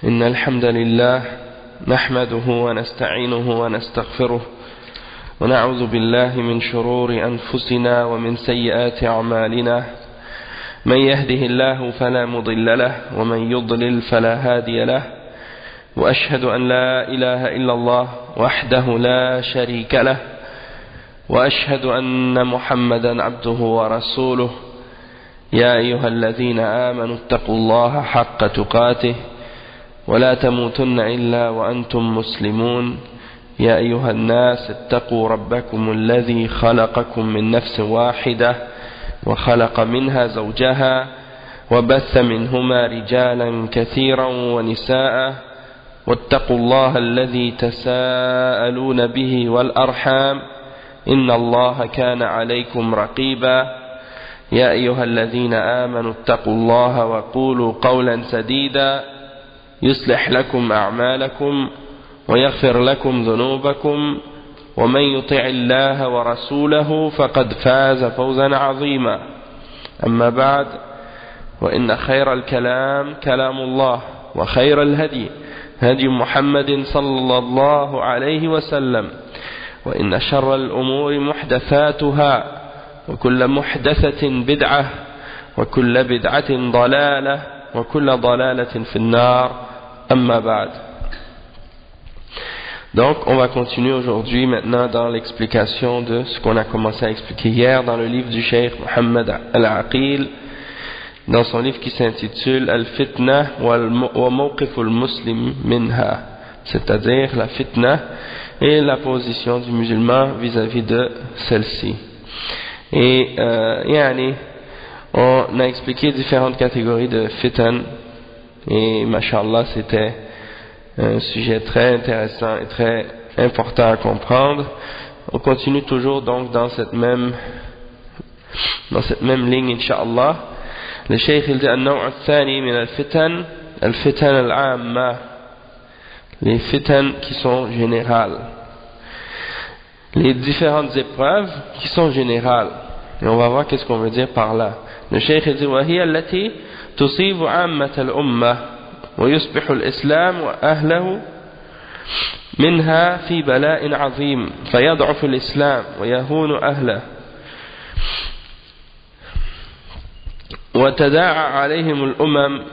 إن الحمد لله نحمده ونستعينه ونستغفره ونعوذ بالله من شرور أنفسنا ومن سيئات أعمالنا من يهده الله فلا مضل له ومن يضلل فلا هادي له وأشهد أن لا إله إلا الله وحده لا شريك له وأشهد أن محمدا عبده ورسوله يا أيها الذين آمنوا اتقوا الله حق تقاته ولا تموتن إلا وأنتم مسلمون يا أيها الناس اتقوا ربكم الذي خلقكم من نفس واحدة وخلق منها زوجها وبث منهما رجالا كثيرا ونساء واتقوا الله الذي تساءلون به والأرحام إن الله كان عليكم رقيبا يا أيها الذين آمنوا اتقوا الله وقولوا قولا سديدا يصلح لكم أعمالكم ويغفر لكم ذنوبكم ومن يطع الله ورسوله فقد فاز فوزا عظيما أما بعد وإن خير الكلام كلام الله وخير الهدي هدي محمد صلى الله عليه وسلم وإن شر الأمور محدثاتها وكل محدثة بدعة وكل بدعة ضلالة وكل ضلالة في النار أما بعد. Donc on va continuer aujourd'hui maintenant dans l'explication de ce qu'on a commencé à expliquer hier dans le livre du Cheikh Mohammed Al-Aqil, dans son livre qui s'intitule Al-Fitna wa Mawqif al-Muslim minha, c'est-à-dire la fitna et la position du musulman vis-à-vis de celle-ci. Et on a expliqué différentes catégories de fitan et mashallah c'était un sujet très intéressant et très important à comprendre. On continue toujours donc dans cette même ligne incha'Allah. Le Cheikh il dit النوع الثاني من الفتن الفتن العامة, les fitan qui sont générales, les différentes épreuves qui sont générales, et on va voir qu'est-ce qu'on veut dire par là. Le Cheikh il dit وهي التي تصيب عامة الأمة ويصبح الإسلام وأهله منها في بلاء عظيم فيضعف الإسلام ويهون أهله وتداعى عليهم الأمم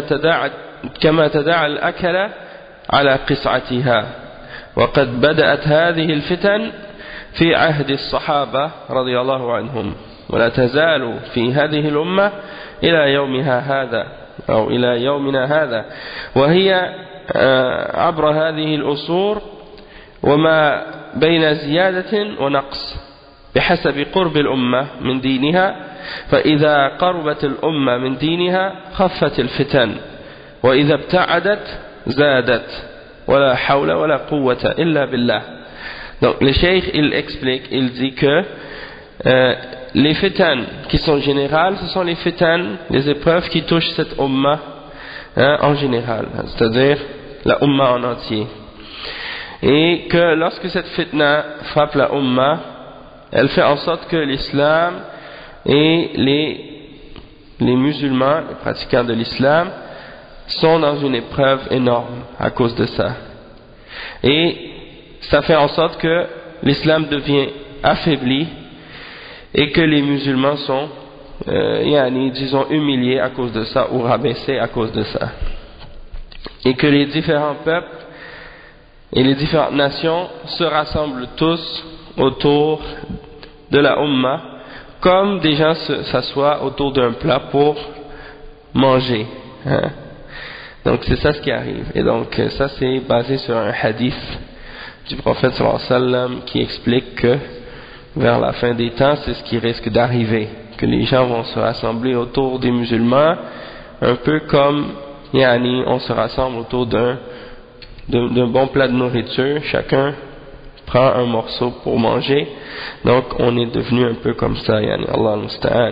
كما تداعى الأكل على قصعتها. وقد بدأت هذه الفتن في عهد الصحابة رضي الله عنهم ولا تزال في هذه الأمة إلى يومها هذا أو إلى يومنا هذا, وهي عبر هذه الأصول وما بين زيادة ونقص بحسب قرب الأمة من دينها, فإذا قربت الأمة من دينها خفت الفتن وإذا ابتعدت زادت ولا حول ولا قوة إلا بالله. Donc le cheikh il explique, il dit que les fitan qui sont générales, ce sont les fitan, les épreuves qui touchent cette umma en général, c'est-à-dire la umma en entier, et que lorsque cette fitna frappe la umma, elle fait en sorte que l'islam et les musulmans, les pratiquants de l'islam sont dans une épreuve énorme à cause de ça, et ça fait en sorte que l'islam devient affaibli et que les musulmans sont disons humiliés à cause de ça ou rabaissés à cause de ça, et que les différents peuples et les différentes nations se rassemblent tous autour de la Ummah comme des gens s'assoient autour d'un plat pour manger, donc c'est ça ce qui arrive. Et donc ça c'est basé sur un hadith du prophète sallallahu alayhi wa sallam qui explique que vers la fin des temps, c'est ce qui risque d'arriver, que les gens vont se rassembler autour des musulmans, un peu comme on se rassemble autour d'un bon plat de nourriture, chacun prend un morceau pour manger, donc on est devenu un peu comme ça, Allah al-Musta'an.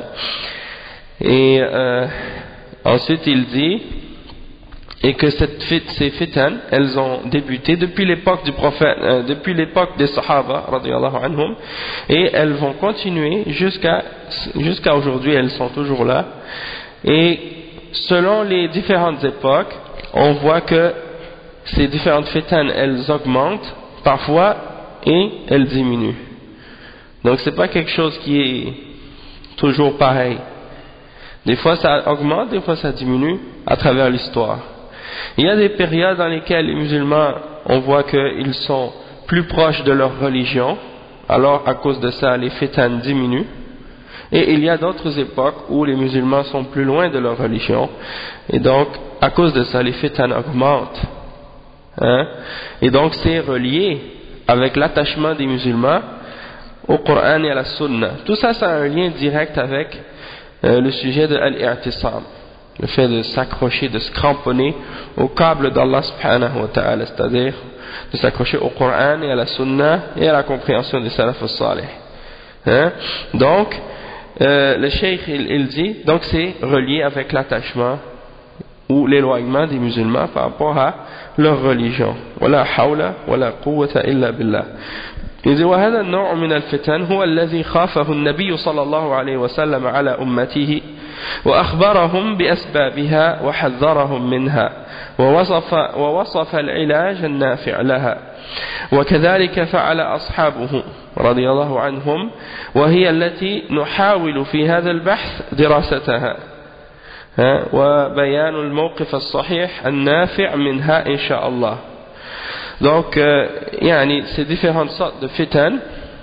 Et ensuite il dit, et que ces fitan, elles ont débuté depuis l'époque du prophète, depuis l'époque des Sahaba radiyallahu anhum, et elles vont continuer jusqu'à aujourd'hui, elles sont toujours là. Et selon les différentes époques, on voit que ces différentes fitans, elles augmentent parfois et elles diminuent. Donc c'est pas quelque chose qui est toujours pareil. Des fois ça augmente, des fois ça diminue à travers l'histoire. Il y a des périodes dans lesquelles les musulmans, on voit qu'ils sont plus proches de leur religion, alors à cause de ça les fitans diminuent. Et il y a d'autres époques où les musulmans sont plus loin de leur religion, et donc à cause de ça les fitans augmentent. Et donc c'est relié avec l'attachement des musulmans au Coran et à la Sunna. Tout ça, ça a un lien direct avec le sujet de Al-I'tisam, le fait de s'accrocher, de se cramponner au câble d'Allah subhanahu wa ta'ala, c'est-à-dire de s'accrocher au Coran et à la Sunna et à la compréhension des Salaf al-Salih. Donc le cheikh il dit, donc c'est relié avec l'attachement ou l'éloignement des musulmans par rapport à leur religion. Wala hawla wala quwwata illa billah. Il dit وهذا النوع من الفتن هو الذي خافه النبي صلى الله عليه وسلم على أمته وأخبرهم بأسبابها وحذرهم منها ووصف العلاج النافع لها وكذلك فعل أصحابه رضي الله عنهم وهي التي نحاول في هذا البحث دراستها وبيان الموقف الصحيح النافع منها إن شاء الله. Donc, ces différentes sortes de fitan,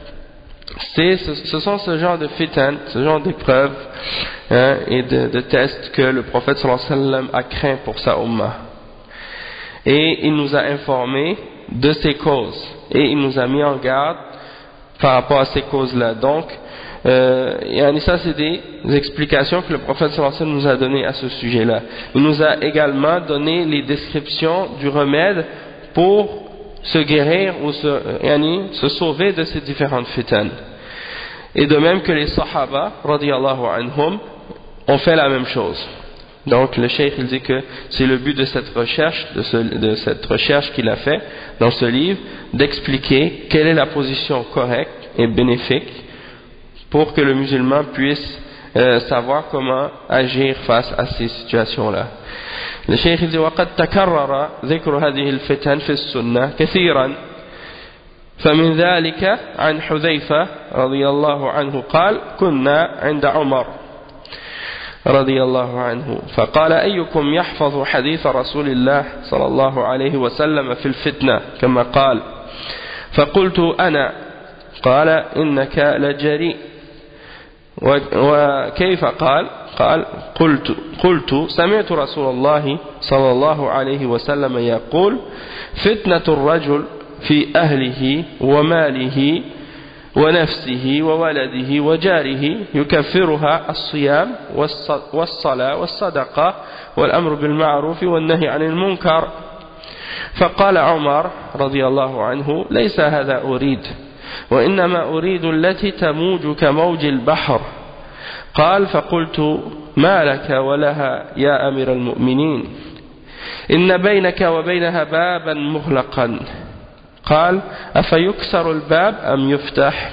ce sont ce genre de fitan, ce genre d'épreuves et de tests que le prophète sallallahu alayhi wa sallam a craint pour sa ummah. Et il nous a informé de ces causes et il nous a mis en garde par rapport à ces causes-là. Donc, ça c'est des explications que le prophète sallallahu alayhi wa sallam nous a données à ce sujet-là. Il nous a également donné les descriptions du remède pour se guérir ou se sauver de ces différentes fitans. Et de même que les Sahaba radiyallahu anhum ont fait la même chose. Donc le cheikh il dit que c'est le but de cette recherche, de cette recherche qu'il a fait dans ce livre, d'expliquer quelle est la position correcte et bénéfique pour que le musulman puisse savoir comment agir face à ces situations-là. Le cheikh dit وقد تكرر ذكر هذه الفتن في السنة كثيرا فمن ذلك عن حذيفة رضي الله عنه قال كنا عند عمر رضي الله عنه فقال أيكم يحفظ حديث رسول الله صلى الله عليه وسلم في الفتنة كما قال فقلت أنا قال إنك لجريء وكيف قال قلت سمعت رسول الله صلى الله عليه وسلم يقول فتنة الرجل في أهله وماله ونفسه وولده وجاره يكفرها الصيام والصلاة والصدقة والأمر بالمعروف والنهي عن المنكر فقال عمر رضي الله عنه ليس هذا أريد وإنما أريد التي تموج كموج البحر قال فقلت ما لك ولها يا أمير المؤمنين إن بينك وبينها بابا مغلقا قال أفيكسر الباب أم يفتح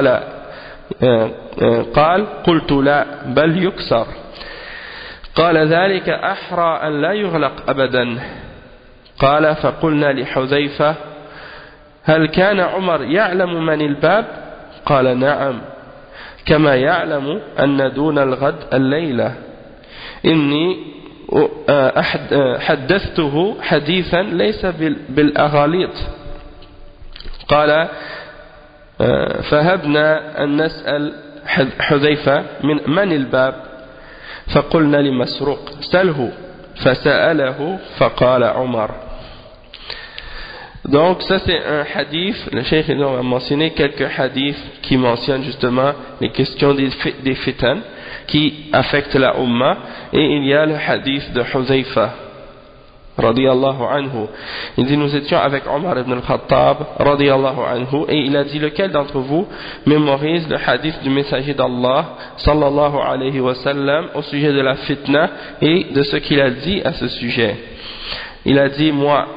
قال قلت لا بل يكسر قال ذلك أحرى أن لا يغلق أبدا قال فقلنا لحذيفة هل كان عمر يعلم من الباب قال نعم كما يعلم أن دون الغد الليلة إني حدثته حديثا ليس بالأغاليط قال فهبنا أن نسأل حذيفة من الباب فقلنا لمسروق سله فسأله فقال عمر. Donc ça c'est un hadith, le cheikh a mentionné quelques hadiths qui mentionnent justement les questions des fitan qui affectent la umma, et il y a le hadith de Huzaifa radiyallahu anhu. Il dit nous étions avec Omar ibn al-Khattab radiyallahu anhu, et il a dit lequel d'entre vous mémorise le hadith du messager d'Allah sallallahu alayhi wa sallam au sujet de la fitna et de ce qu'il a dit à ce sujet. Il a dit moi.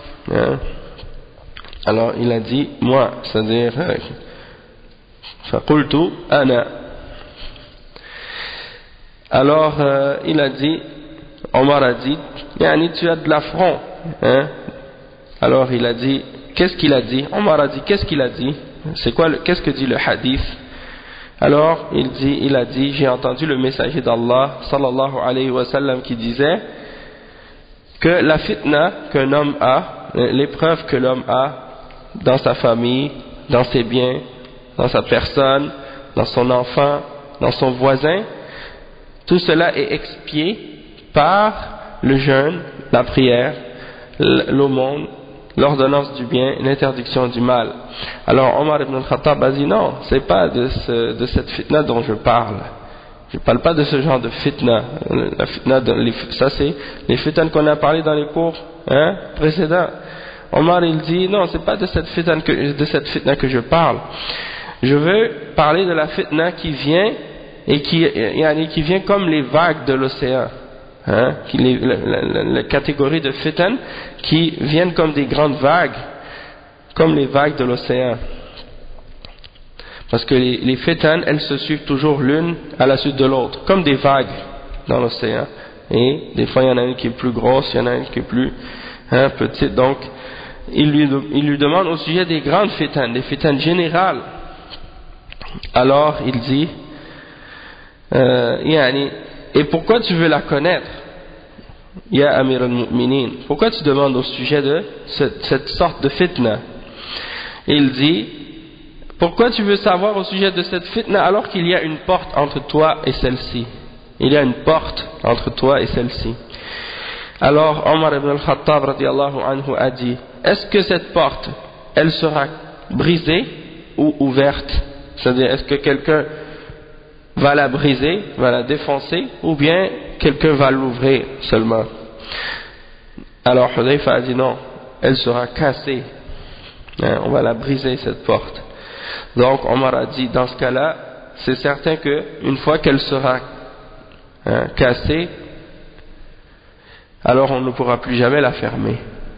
Alors il a dit moi, c'est-à-dire فقلت أنا. Alors il a dit Omar a dit, Yani, tu as de l'affront, hein? Alors il a dit, qu'est-ce qu'il a dit? Omar a dit, qu'est-ce qu'il a dit? Qu'est-ce que dit le hadith? Alors il a dit, j'ai entendu le messager d'Allah sallallahu alayhi wa sallam qui disait que la fitna qu'un homme a, l'épreuve que l'homme a dans sa famille, dans ses biens, dans sa personne, dans son enfant, dans son voisin, tout cela est expié par le jeûne, la prière, l'aumône, l'ordonnance du bien, l'interdiction du mal. Alors Omar ibn al-Khattab a dit non, c'est pas de cette fitna dont je parle. Je ne parle pas de ce genre de fitna. La fitna ça c'est les fitnas qu'on a parlé dans les cours précédents. Omar il dit non, c'est pas de cette fitna que je parle. Je veux parler de la fitna qui vient et qui vient comme les vagues de l'océan. La catégorie de fitan qui viennent comme des grandes vagues, comme les vagues de l'océan. Parce que les fitan, elles se suivent toujours l'une à la suite de l'autre, comme des vagues dans l'océan. Et des fois, il y en a une qui est plus grosse, il y en a une qui est plus petite. Donc, il lui demande au sujet des grandes fitan, des fitan générales. Alors, il dit, et pourquoi tu veux la connaître, Ya Amir al-Mu'minin? Pourquoi tu demandes au sujet de cette sorte de fitna? Il dit, pourquoi tu veux savoir au sujet de cette fitna alors qu'il y a une porte entre toi et celle-ci? Il y a une porte entre toi et celle-ci. Alors Omar ibn al-Khattab radiyallahu anhu a dit, est-ce que cette porte, elle sera brisée ou ouverte? C'est-à-dire, est-ce que quelqu'un va la briser, va la défoncer, ou bien quelqu'un va l'ouvrir seulement? Alors Hudayfa a dit non, elle sera cassée, on va la briser cette porte. Donc Omar a dit, dans ce cas-là, c'est certain qu'une fois qu'elle sera cassée, alors on ne pourra plus jamais la fermer.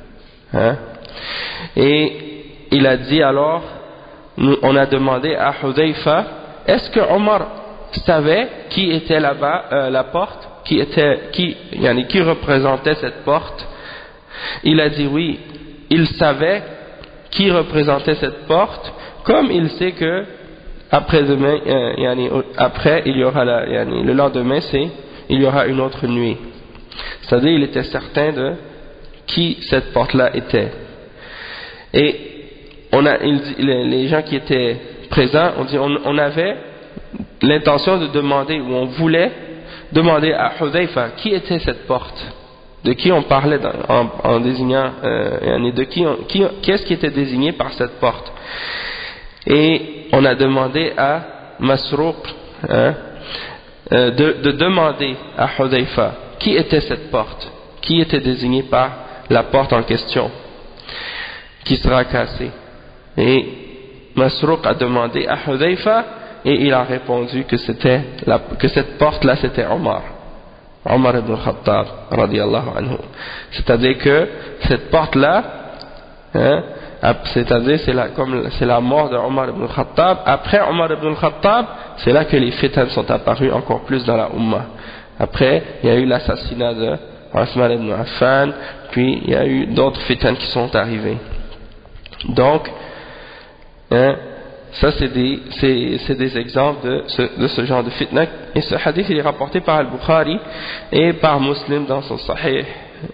Et il a dit alors, on a demandé à Hudayfa, est-ce que Omar savait qui était là-bas, la porte, qui représentait cette porte? Il a dit oui, il savait qui représentait cette porte, comme il sait que après-demain, après il y aura le lendemain, il y aura une autre nuit. C'est-à-dire, il était certain de qui cette porte-là était. Et les gens qui étaient présents, on avait l'intention de demander, ou on voulait demander à Hudayfa qui était cette porte, de qui on parlait en désignant, qu'est-ce qui était désigné par cette porte. Et on a demandé à Masruq de demander à Hudayfa qui était cette porte, qui était désigné par la porte en question, qui sera cassée. Et Masruq a demandé à Hudayfa, et il a répondu que cette porte-là c'était Omar ibn al-Khattab radiyallahu anhu. C'est-à-dire que cette porte-là, c'est-à-dire c'est la mort de Omar ibn al-Khattab. Après Omar ibn al-Khattab, c'est là que les fitans sont apparus encore plus dans la Ummah. Après, il y a eu l'assassinat de Uthman ibn Affan, puis il y a eu d'autres fitans qui sont arrivés. Donc, ça c'est des exemples de ce genre de fitna. Et ce hadith il est rapporté par Al-Bukhari et par Muslim dans son Sahih.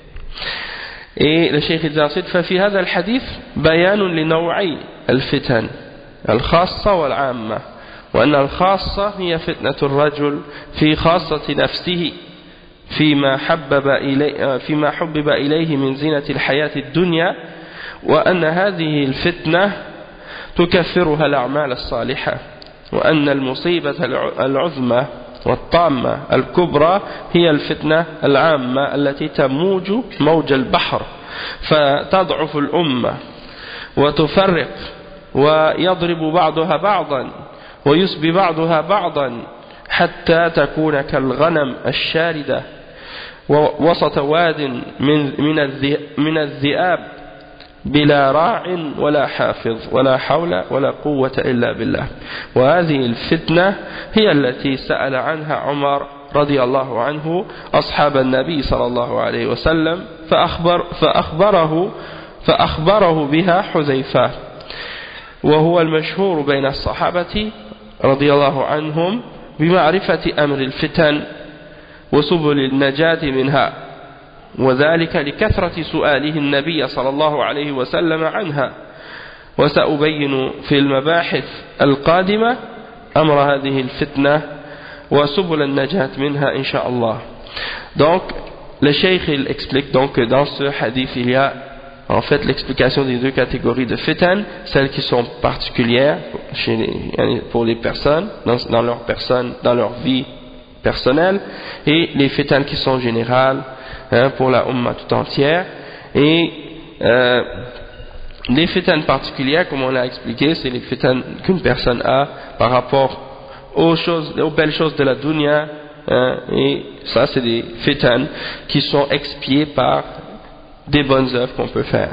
Et le Cheikh il dit ensuite, ففي هذا الحديث بيان لنوعي الفتن الخاصة والعامة، وأن الخاصة هي فتنة الرجل في خاصة نفسه فيما حبب إليه من زينة الحياة الدنيا، وأن هذه الفتنة تكفرها الأعمال الصالحة، وأن المصيبة العظمى والطامة الكبرى هي الفتنة العامة التي تموج موج البحر فتضعف الأمة وتفرق ويضرب بعضها بعضا ويسبي بعضها بعضا حتى تكون كالغنم الشاردة وسط واد من الذئاب بلا راع ولا حافظ ولا حول ولا قوة إلا بالله. وهذه الفتنة هي التي سأل عنها عمر رضي الله عنه أصحاب النبي صلى الله عليه وسلم فأخبره بها حذيفة وهو المشهور بين الصحابة رضي الله عنهم بمعرفة أمر الفتن وسبل النجاة منها وذلك لكثرة سؤاله النبي صلى الله عليه وسلم عنها وسأبين في المباحث القادمة أمر هذه الفتنة وسبل النجاة منها إن شاء الله. Donc le cheikh il explique donc que dans ce hadith il y a en fait l'explication des deux catégories de fitan, celles qui sont particulières pour les personnes, dans leur personne, dans leur vie personnelle, et les fitan qui sont générales pour la umma tout entière. Et les fitan particulières, comme on l'a expliqué, c'est les fitan qu'une personne a par rapport aux belles choses de la dunya, et ça c'est des fitan qui sont expiées par des bonnes œuvres qu'on peut faire.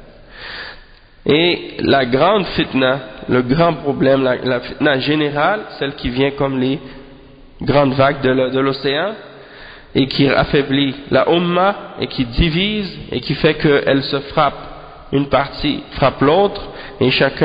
Et la grande fitna, le grand problème, la fitna générale, celle qui vient comme les grandes vagues de l'océan et qui affaiblit la umma et qui divise et qui fait qu'elle se frappe, une partie frappe l'autre et chaque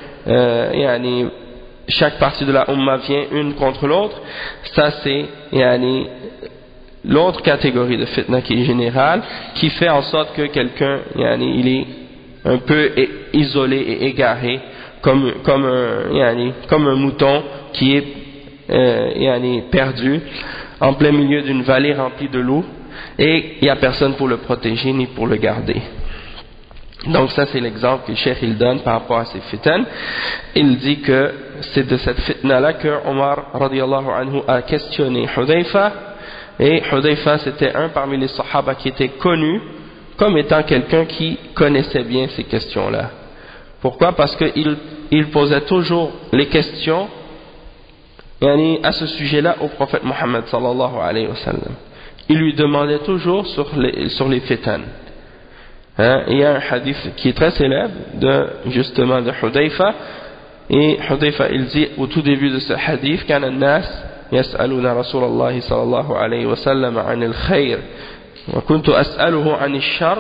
partie de la umma vient une contre l'autre. Ça c'est l'autre catégorie de fitna qui est générale, qui fait en sorte que quelqu'un il est un peu isolé et égaré comme un mouton qui est perdu en plein milieu d'une vallée remplie de loups et il n'y a personne pour le protéger ni pour le garder. Donc ça c'est l'exemple que le cheikh il donne par rapport à ces fitans. Il dit que c'est de cette fitna là que Omar radiyallahu anhu a questionné Hudhayfa, et Hudhayfa c'était un parmi les sahaba qui était connu comme étant quelqu'un qui connaissait bien ces questions là. Pourquoi? Parce qu'il posait toujours les questions à ce sujet là au prophète Mohammed sallallahu alayhi wa sallam. Il lui demandait toujours sur les fitan. Il y a un hadith qui est très célèbre justement de Hudhayfa, et Hudhayfa il dit au tout début de ce hadith: كان الناس يسألون رسول الله صلى الله عليه وسلم عن الخير وكنت أسأله عن الشر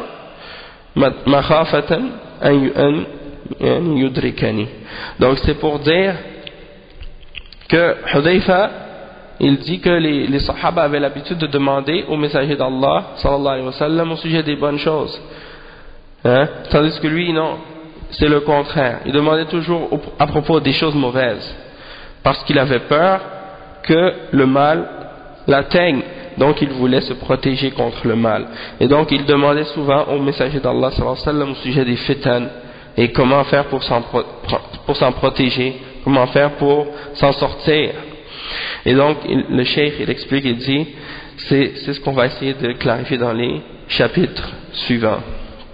مخافة أن يدركني. Donc c'est pour dire que Hudhayfa il dit que les sahaba avaient l'habitude de demander au messager d'Allah sallallahu alayhi wa sallam au sujet des bonnes choses. Tandis que lui, non, c'est le contraire. Il demandait toujours à propos des choses mauvaises, parce qu'il avait peur que le mal l'atteigne. Donc il voulait se protéger contre le mal. Et donc il demandait souvent au messager d'Allah sallallahu alayhi wa sallam au sujet des fitan, et comment faire pour s'en protéger, comment faire pour s'en sortir. Et donc le cheikh il explique, il dit, c'est ce qu'on va essayer de clarifier dans les chapitres suivants.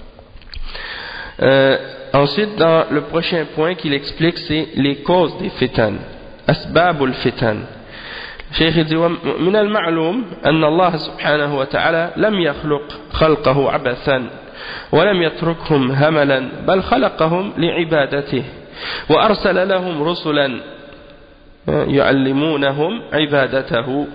Ensuite, dans le prochain point qu'il explique, c'est les causes des fitan, asbabul fitan. الشيخ يقول: من المعلوم أن الله سبحانه وتعالى لم يخلق خلقه عبثا ولم يتركهم هملا بل خلقهم لعبادته وأرسل لهم رسلا يعلمونهم عبادته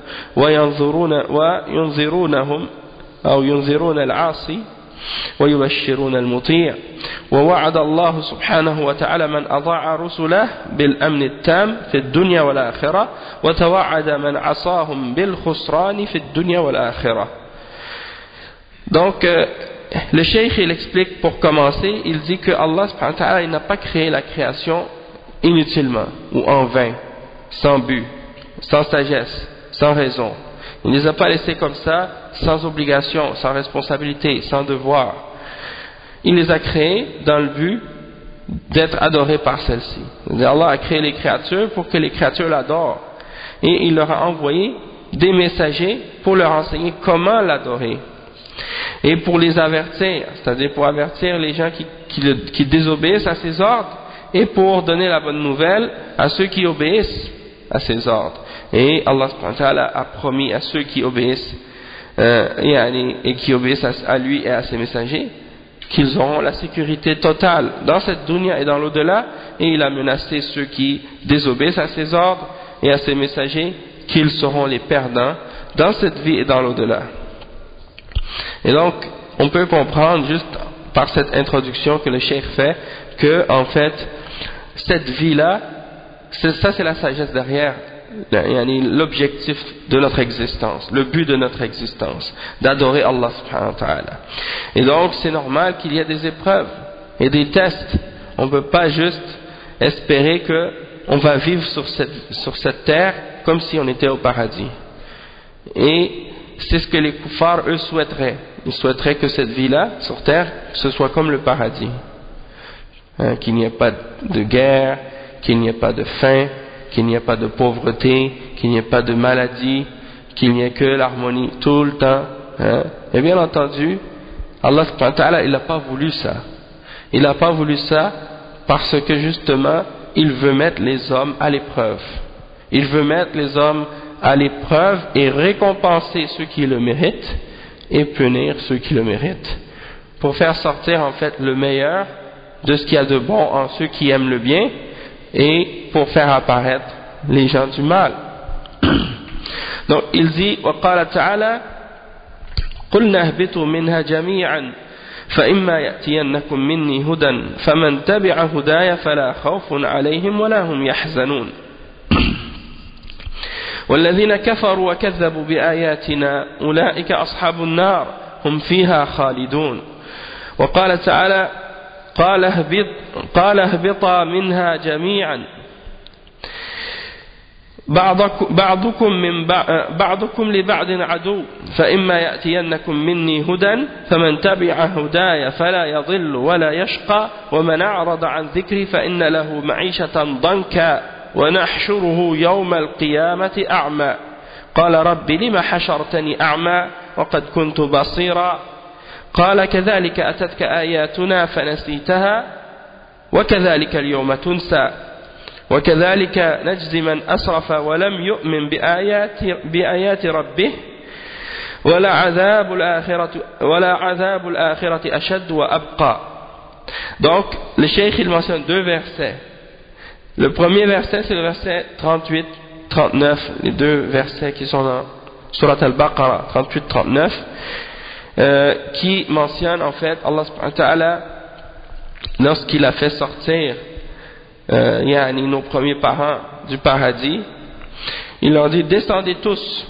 وينذرونهم أو ينذرون العاصي ويبشرون المطيع. ووعد الله سبحانه وتعالى من أطاع رسله بالأمن التام في الدنيا والآخرة وتوعد من عصاهم بالخسران في الدنيا والآخرة. Donc le cheikh il explique pour commencer, il dit que Allah subhanahu wa ta'ala il n'a pas créé la création inutilement ou en vain, sans but, sans sagesse, sans raison. Il ne les a pas laissés comme ça, sans obligation, sans responsabilité, sans devoir. Il les a créés dans le but d'être adorés par celle-ci. Allah a créé les créatures pour que les créatures l'adorent. Et il leur a envoyé des messagers pour leur enseigner comment l'adorer. Et pour les avertir, c'est-à-dire pour avertir les gens qui désobéissent à ses ordres, et pour donner la bonne nouvelle à ceux qui obéissent à ses ordres. Et Allah subhanahu wa ta'ala a promis à ceux qui obéissent et qui obéissent à lui et à ses messagers qu'ils auront la sécurité totale dans cette dunya et dans l'au-delà, et il a menacé ceux qui désobéissent à ses ordres et à ses messagers qu'ils seront les perdants dans cette vie et dans l'au-delà. Et donc, on peut comprendre juste par cette introduction que le cheikh fait que, en fait, cette vie-là, ça c'est la sagesse derrière l'objectif de notre existence, le but de notre existence, d'adorer Allah subhanahu wa ta'ala. Et donc, c'est normal qu'il y ait des épreuves et des tests. On ne peut pas juste espérer qu'on va vivre sur cette terre comme si on était au paradis. Et c'est ce que les kuffars, eux, souhaiteraient. Ils souhaiteraient que cette vie-là, sur terre, ce soit comme le paradis. Qu'il n'y ait pas de guerre, qu'il n'y ait pas de faim, qu'il n'y ait pas de pauvreté, qu'il n'y ait pas de maladie, qu'il n'y ait que l'harmonie tout le temps. Et bien entendu, Allah subhanahu wa ta'ala, il n'a pas voulu ça. Il n'a pas voulu ça parce que justement, il veut mettre les hommes à l'épreuve. Il veut mettre les hommes à l'épreuve et récompenser ceux qui le méritent et punir ceux qui le méritent. Pour faire sortir en fait le meilleur de ce qu'il y a de bon en ceux qui aiment le bien et pour faire apparaître les gens du mal. Donc il dit وقال تعالى قلنا اهبطوا منها جميعا فإما يأتينكم مني هدى فمن تبع هداي فلا خوف عليهم ولا هم يحزنون والذين كفروا وكذبوا بآياتنا أولئك أصحاب النار هم فيها خالدون وقال تعالى قال اهبطا منها جميعا بعضكم لبعض عدو فإما يأتينكم مني هدى فمن تبع هداي فلا يضل ولا يشقى ومن أعرض عن ذكري فإن له معيشة ضنكا ونحشره يوم القيامة أعمى قال رب لم حشرتني أعمى وقد كنت بصيرا قال كذلك أتتك آياتنا فنسيتها وكذلك اليوم تنسى وكذلك نجزي من أسرف ولم يؤمن بآيات ربه ولا عذاب الآخرة أشد وأبقى. Donc le cheikh il mentionne deux versets. Le premier verset c'est le verset 38-39, les deux versets qui sont dans Surat al-Baqarah 38-39, qui mentionnent en fait Allah subhanahu wa ta'ala lorsqu'il a fait sortir nos premiers parents du paradis, il leur dit descendez tous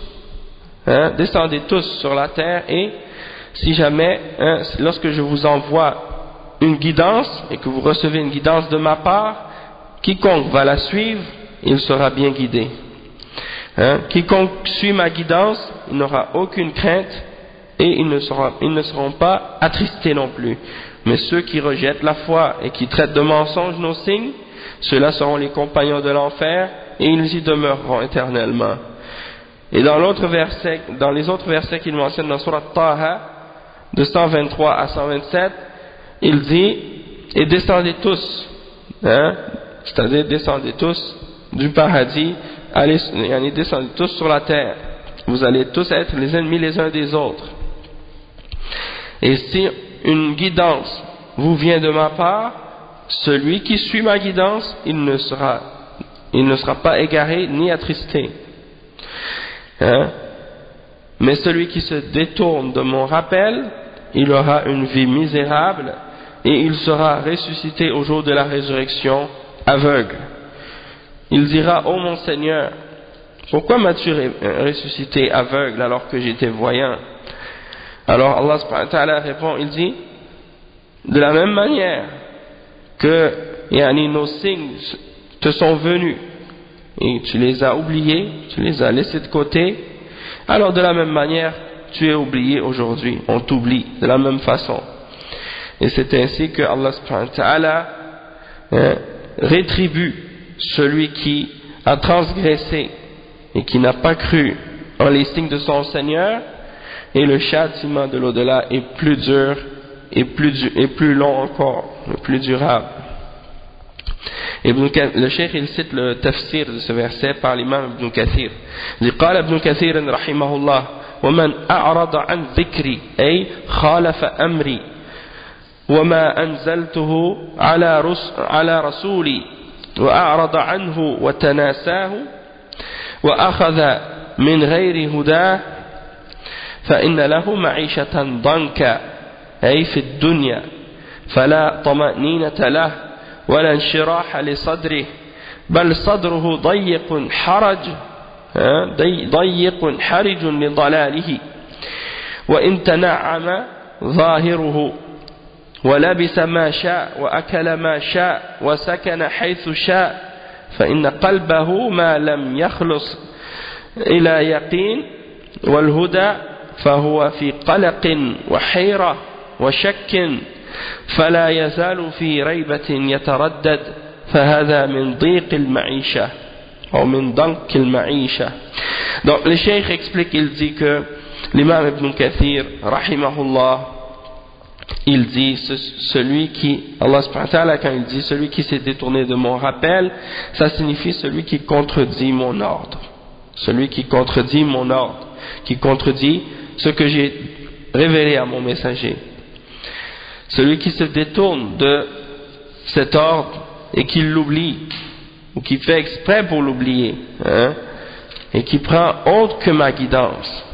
sur la terre et si jamais lorsque je vous envoie une guidance et que vous recevez une guidance de ma part, quiconque va la suivre, il sera bien guidé. Quiconque suit ma guidance, il n'aura aucune crainte et ils ne seront pas attristés non plus. Mais ceux qui rejettent la foi et qui traitent de mensonges nos signes, ceux-là seront les compagnons de l'enfer et ils y demeureront éternellement. Et dans les autres versets qu'il mentionne dans Surat Taha, de 123 à 127, il dit et descendez tous, c'est-à-dire descendez tous du paradis, descendez tous sur la terre. Vous allez tous être les ennemis les uns des autres. Et si une guidance vous vient de ma part, celui qui suit ma guidance, il ne sera pas égaré ni attristé. Mais celui qui se détourne de mon rappel, il aura une vie misérable et il sera ressuscité au jour de la résurrection aveugle. Il dira, ô mon Seigneur, pourquoi m'as-tu ressuscité aveugle alors que j'étais voyant? Alors Allah subhanahu wa ta'ala répond, il dit, de la même manière que nos signes te sont venus et tu les as oubliés, tu les as laissés de côté, alors de la même manière tu es oublié aujourd'hui, on t'oublie de la même façon. Et c'est ainsi que Allah subhanahu wa ta'ala rétribue celui qui a transgressé et qui n'a pas cru en les signes de son Seigneur, et le châtiment de l'au-delà est plus dur et plus long encore, plus durable. Et le cheikh il cite le tafsir de ce verset par l'imam Ibn Kathir. Il قال ابن كثير رحمه الله ومن أعرض عن ذكري أي خالف أمري وما أنزلته على رسولي وأعرض عنه وتناساه وأخذ من غير هداه فإن له معيشة ضنكا أي في الدنيا فلا طمأنينة له ولا انشراح لصدره بل صدره ضيق حرج لضلاله وإن تنعم ظاهره ولبس ما شاء وأكل ما شاء وسكن حيث شاء فإن قلبه ما لم يخلص إلى يقين والهدى فهو في قلق وحيرة وشك فلا يزال في ريبة يتردد فهذا من ضيق المعيشة ou min dank al-ma'isha. Donc le cheikh explique, il dit que l'imam Ibn Kathir rahimahullah, il dit celui qui, Allah subhanahu wa ta'ala, quand il dit celui qui s'est détourné de mon rappel, ça signifie celui qui contredit mon ordre, celui qui contredit mon ordre, qui contredit ce que j'ai révélé à mon messager, celui qui se détourne de cet ordre et qui l'oublie ou qui fait exprès pour l'oublier, et qui prend autre que ma guidance,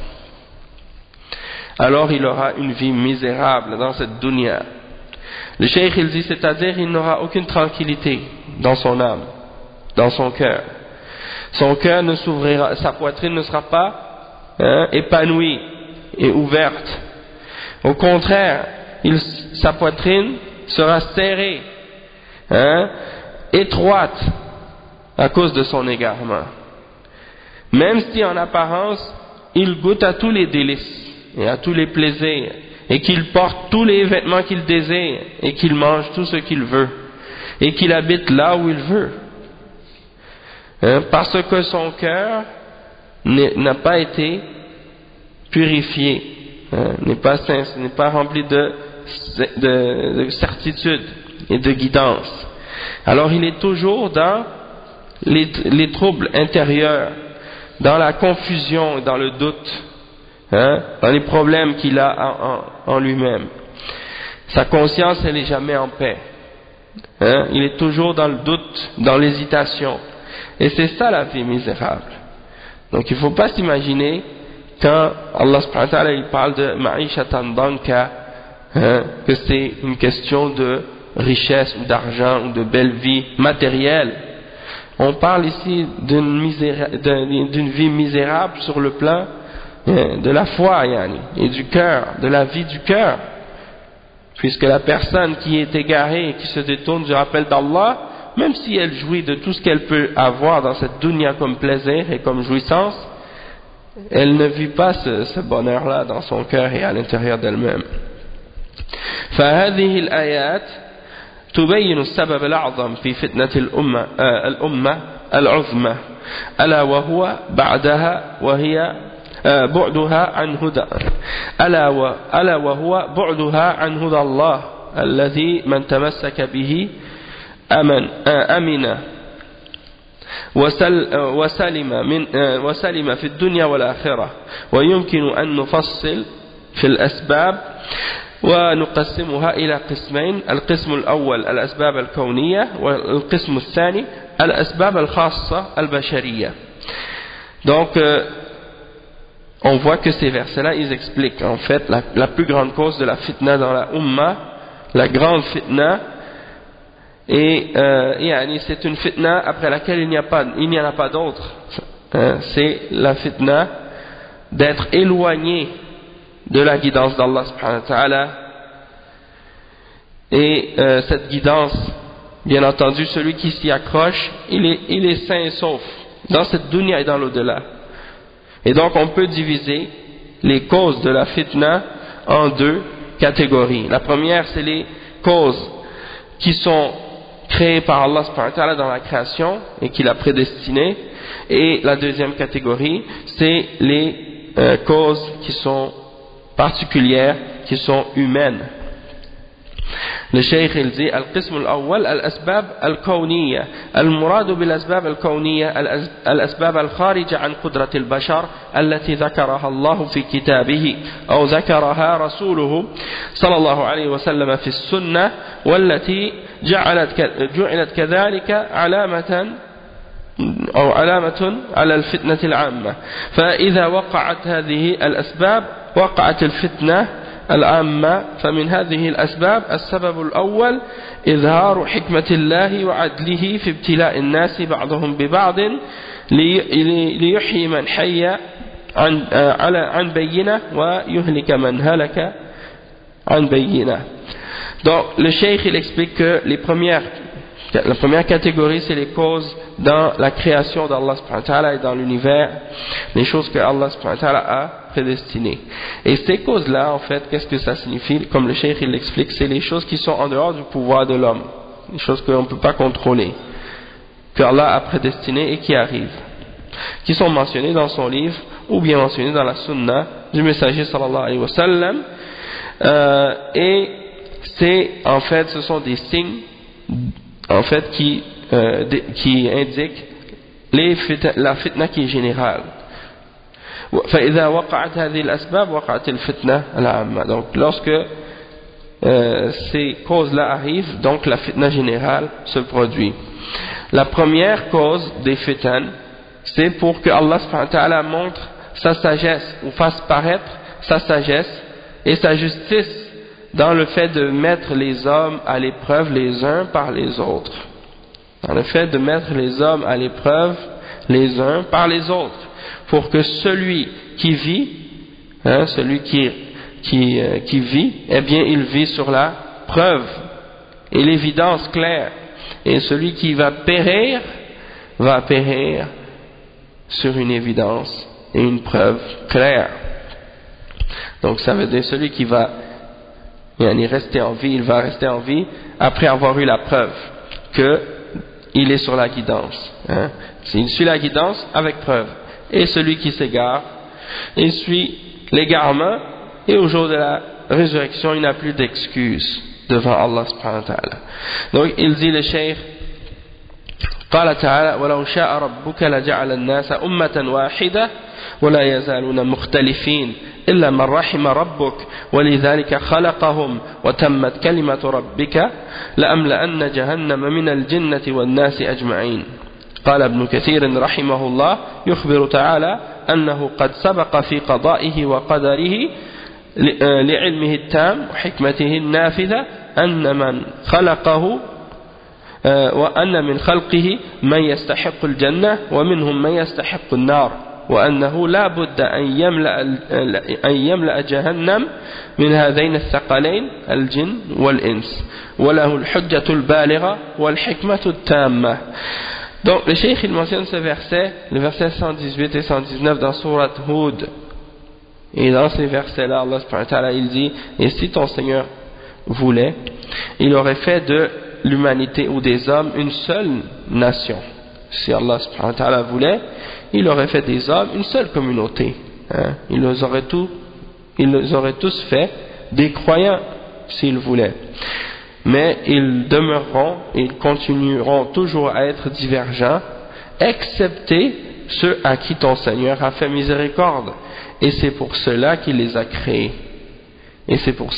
alors il aura une vie misérable dans cette dunya. Le cheikh il dit, c'est-à-dire il n'aura aucune tranquillité dans son âme, dans son cœur. Son cœur ne s'ouvrira, sa poitrine ne sera pas épanouie et ouverte. Au contraire, sa poitrine sera serrée, étroite, à cause de son égarement. Même si en apparence, il goûte à tous les délices et à tous les plaisirs, et qu'il porte tous les vêtements qu'il désire, et qu'il mange tout ce qu'il veut, et qu'il habite là où il veut. Parce que son cœur n'a pas été purifié, n'est pas rempli de certitude et de guidance. Alors il est toujours dans les troubles intérieurs, dans la confusion et dans le doute, dans les problèmes qu'il a en lui-même. Sa conscience, elle n'est jamais en paix. Il est toujours dans le doute, dans l'hésitation. Et c'est ça la vie misérable. Donc il ne faut pas s'imaginer quand Allah subhanahu wa ta'ala il parle de ma'ishatan danka, que c'est une question de richesse ou d'argent ou de belle vie matérielle. On parle ici d'une vie misérable sur le plan de la foi et du cœur, de la vie du cœur, puisque la personne qui est égarée et qui se détourne du rappel d'Allah, même si elle jouit de tout ce qu'elle peut avoir dans cette dunya comme plaisir et comme jouissance, elle ne vit pas ce bonheur-là dans son cœur et à l'intérieur d'elle-même. فهذه الآيات تبين السبب الأعظم في فتنة الأمة العظمى ألا وهو بعدها عن هدى ألا وهو بعدها عن هدى الله الذي من تمسك به أمن وسلم في الدنيا والآخرة. ويمكن أن نفصل في الأسباب ونقسمها إلى قسمين: القسم الأول الأسباب الكونية والقسم الثاني الأسباب الخاصة البشرية. Donc on voit que ces versets-là ils expliquent en fait la plus grande cause de la fitna dans la Ummah, la grande fitna, et c'est une fitna après laquelle il n'y en a pas d'autre. C'est la fitna d'être éloigné de la guidance d'Allah subhanahu wa ta'ala, et cette guidance, bien entendu, celui qui s'y accroche, il est sain et sauf dans cette dunya et dans l'au-delà. Et donc on peut diviser les causes de la fitna en deux catégories. La première, c'est les causes qui sont créées par Allah subhanahu wa ta'ala dans la création et qu'il a prédestinées, et la deuxième catégorie, c'est les causes qui sont particulières, qui sont humaines. Le cheikh il dit القسم الأول الأسباب الكونية. المراد بالأسباب الكونية الأسباب الخارجة عن قدرة البشر التي ذكرها الله في كتابه أو ذكرها رسوله صلى الله عليه وسلم في السنة، والتي جعلت كذلك علامة على الفتنة العامة. فإذا وقعت هذه الأسباب وقعت الفتنة العامة فمن هذه الأسباب السبب الأول إظهار حكمة الله وعدله في ابتلاء الناس بعضهم ببعض ليحيي من حي عن بينة ويهلك من هلك عن بينة. Donc le cheikh il explique que la première catégorie c'est les causes dans la création d'Allah subhanahu wa ta'ala et dans l'univers, les choses que Allah subhanahu wa ta'ala a prédestinées. Et ces causes-là, en fait, qu'est-ce que ça signifie? Comme le cheikh il l'explique, c'est les choses qui sont en dehors du pouvoir de l'homme, les choses qu'on ne peut pas contrôler, que Allah a prédestinées et qui arrivent, qui sont mentionnées dans son livre ou bien mentionnées dans la sunna du messager sallallahu alayhi wa sallam. Et en fait, ce sont des signes en fait qui indiquent la fitna qui est générale. فإذا وقعت هذه الأسباب وقعت الفتنة العامة. Donc lorsque ces causes-là arrivent, donc la fitna générale se produit. La première cause des fitnes, c'est pour que Allah subhanahu wa ta'ala montre sa sagesse ou fasse paraître sa sagesse et sa justice dans le fait de mettre les hommes à l'épreuve les uns par les autres. Dans le fait de mettre les hommes à l'épreuve les uns par les autres. Pour que celui qui vit, celui qui vit, eh bien il vit sur la preuve et l'évidence claire. Et celui qui va périr sur une évidence et une preuve claire. Donc ça veut dire celui qui va rester en vie, il va rester en vie après avoir eu la preuve qu'il est sur la guidance. Il suit la guidance avec preuve. Et celui qui s'égare, il suit l'égarement, et au jour de la résurrection, il n'a plus d'excuses devant Allah subhanahu wa ta'ala. Donc il dit le cheikh, قال تعالى ولو شاء ربك لجعل الناس أمة واحدة ولا يزالون مختلفين إلا من رحم ربك ولذلك خلقهم وتمت كلمة ربك لأملأن جهنم من الجنة والناس أجمعين. قال ابن كثير رحمه الله يخبر تعالى أنه قد سبق في قضائه وقدره لعلمه التام وحكمته النافذة أن من خلقه وأن من خلقه من يستحق الجنة ومنهم من يستحق النار وأنه لا بد أن يملأ جهنم من هذين الثقلين الجن والإنس وله الحجة البالغة والحكمة التامة. Donc le cheikh il mentionne ce verset, le verset 118 et 119 dans Surat Hud. Et dans ces versets-là, Allah subhanahu wa ta'ala il dit, et si ton Seigneur voulait, il aurait fait de l'humanité ou des hommes une seule nation. Si Allah subhanahu wa ta'ala voulait, il aurait fait des hommes une seule communauté. Ils les auraient tous fait des croyants s'il voulait. Mais ils demeureront, ils continueront toujours à être divergents, excepté ceux à qui ton Seigneur a fait miséricorde. Et c'est pour cela qu'il les a créés. Et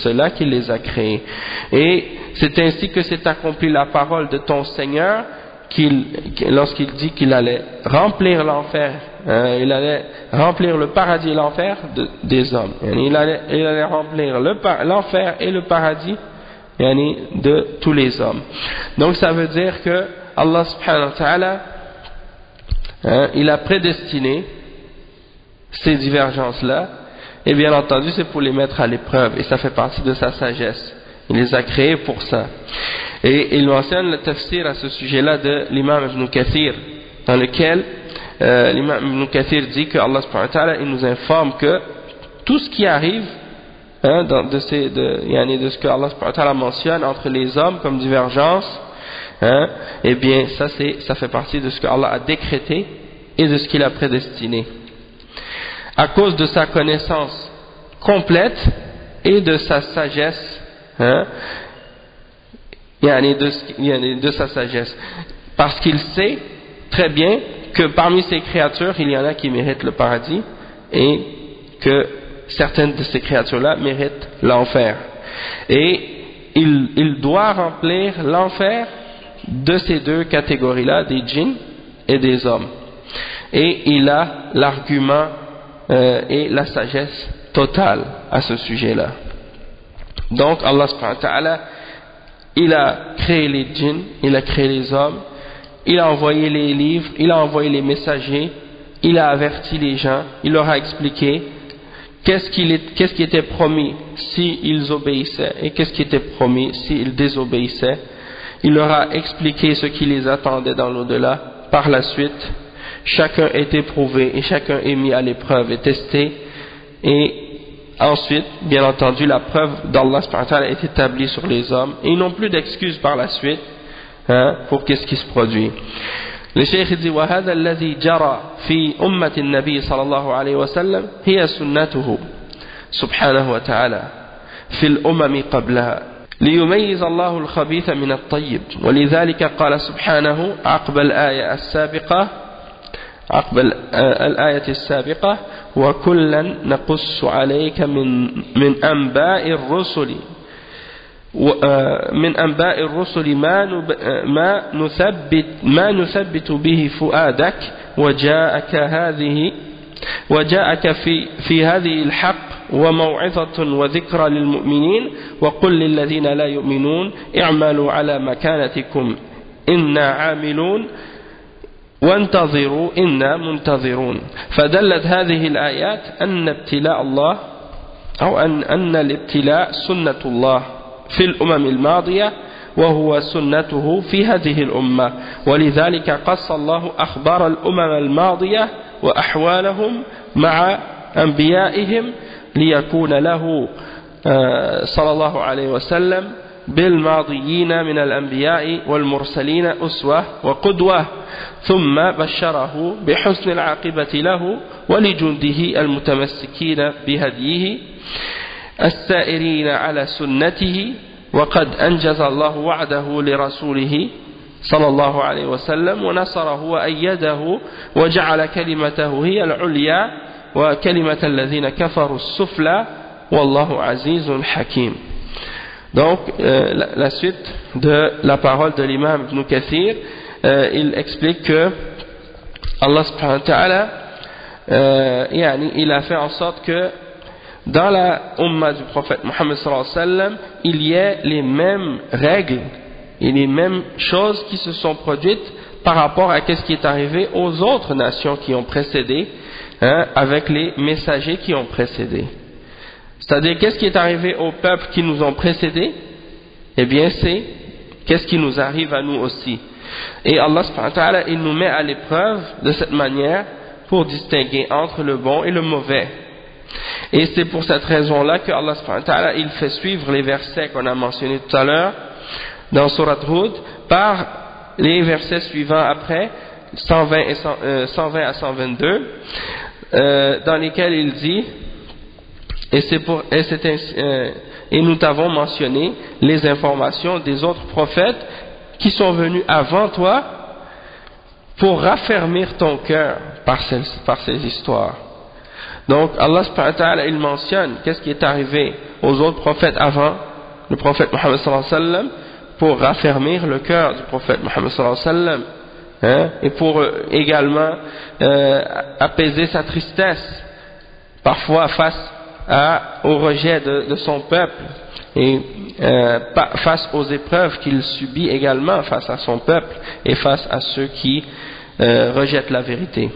c'est ainsi que s'est accomplie la parole de ton Seigneur, lorsqu'il dit qu'il allait remplir l'enfer, il allait remplir le paradis et l'enfer des hommes. Il allait remplir l'enfer et le paradis de tous les hommes. Donc ça veut dire que Allah subhanahu wa ta'ala il a prédestiné ces divergences-là, et bien entendu c'est pour les mettre à l'épreuve, et ça fait partie de sa sagesse. Il les a créés pour ça. Et il mentionne le tafsir à ce sujet-là de l'imam Ibn Kathir, dans lequel l'imam Ibn Kathir dit que Allah subhanahu wa ta'ala il nous informe que tout ce qui arrive de ce que Allah subhanahu wa ta'ala mentionne entre les hommes comme divergence, eh bien ça fait partie de ce que Allah a décrété et de ce qu'il a prédestiné. À cause de sa connaissance complète et de sa sagesse, de sa sagesse, parce qu'il sait très bien que parmi ces créatures il y en a qui méritent le paradis et que certaines de ces créatures-là méritent l'enfer, et il doit remplir l'enfer de ces deux catégories-là, des djinns et des hommes, et il a l'argument et la sagesse totale à ce sujet-là. Donc Allah subhanahu wa ta'ala, il a créé les djinns, il a créé les hommes, il a envoyé les livres, il a envoyé les messagers, il a averti les gens, il leur a expliqué qu'est-ce qui était promis s'ils obéissaient et qu'est-ce qui était promis s'ils désobéissaient. Il leur a expliqué ce qui les attendait dans l'au-delà. Par la suite, chacun est éprouvé et chacun est mis à l'épreuve et testé. Et ensuite, bien entendu, la preuve d'Allah subhanahu wa ta'ala est établie sur les hommes et ils n'ont plus d'excuses par la suite pour qu'est-ce qui se produit. Le Cheikh dit وهذا الذي جرى في أمة النبي صلى الله عليه وسلم هي سنته سبحانه وتعالى في الأمم قبلها ليميز الله الخبيث من الطيب ولذلك قال سبحانه عقب الآية السابقة وكلا نقص عليك من أنباء الرسل ما نثبت به فؤادك وجاءك في هذه الحق وموعظة وذكرى للمؤمنين وقل للذين لا يؤمنون اعملوا على مكانتكم إنا عاملون وانتظروا إنا منتظرون. فدلت هذه الآيات أن ابتلاء الله أو أن الابتلاء سنة الله في الأمم الماضية وهو سنته في هذه الأمة ولذلك قص الله أخبار الأمم الماضية وأحوالهم مع أنبيائهم ليكون له صلى الله عليه وسلم بالماضيين من الأنبياء والمرسلين أسوة وقدوة ثم بشره بحسن العاقبة له ولجنده المتمسكين بهديه السائرين على سنته وقد أنجز الله وعده لرسوله صلى الله عليه وسلم ونصره وأيده وجعل كلمته هي العليا وكلمة الذين كفروا السفلى والله عزيز حكيم. Donc la suite de la parole de l'imam Ibn Kathir, il explique que Allah subhanahu wa ta'ala il a fait en sorte que dans la umma du prophète Mohammed sallallahu alayhi wa sallam, il y ait les mêmes règles et les mêmes choses qui se sont produites par rapport à ce qui est arrivé aux autres nations qui ont précédé, avec les messagers qui ont précédé. C'est-à-dire, qu'est-ce qui est arrivé aux peuples qui nous ont précédés? Eh bien, c'est qu'est-ce qui nous arrive à nous aussi. Et Allah subhanahu wa ta'ala, il nous met à l'épreuve de cette manière pour distinguer entre le bon et le mauvais. Et c'est pour cette raison-là que Allah subhanahu wa ta'ala, il fait suivre les versets qu'on a mentionnés tout à l'heure dans Surat Hud par les versets suivants après 120 à 122 dans lesquels il dit et nous t'avons mentionné les informations des autres prophètes qui sont venus avant toi pour raffermir ton cœur par ces histoires. Donc Allah subhanahu wa ta'ala, il mentionne qu'est-ce qui est arrivé aux autres prophètes avant le prophète Mohammed sallallahu alayhi wa sallam pour raffermir le cœur du prophète Mohammed sallallahu alayhi wa sallam, et pour également apaiser sa tristesse parfois face au rejet de son peuple et face aux épreuves qu'il subit également face à son peuple et face à ceux qui rejettent la vérité.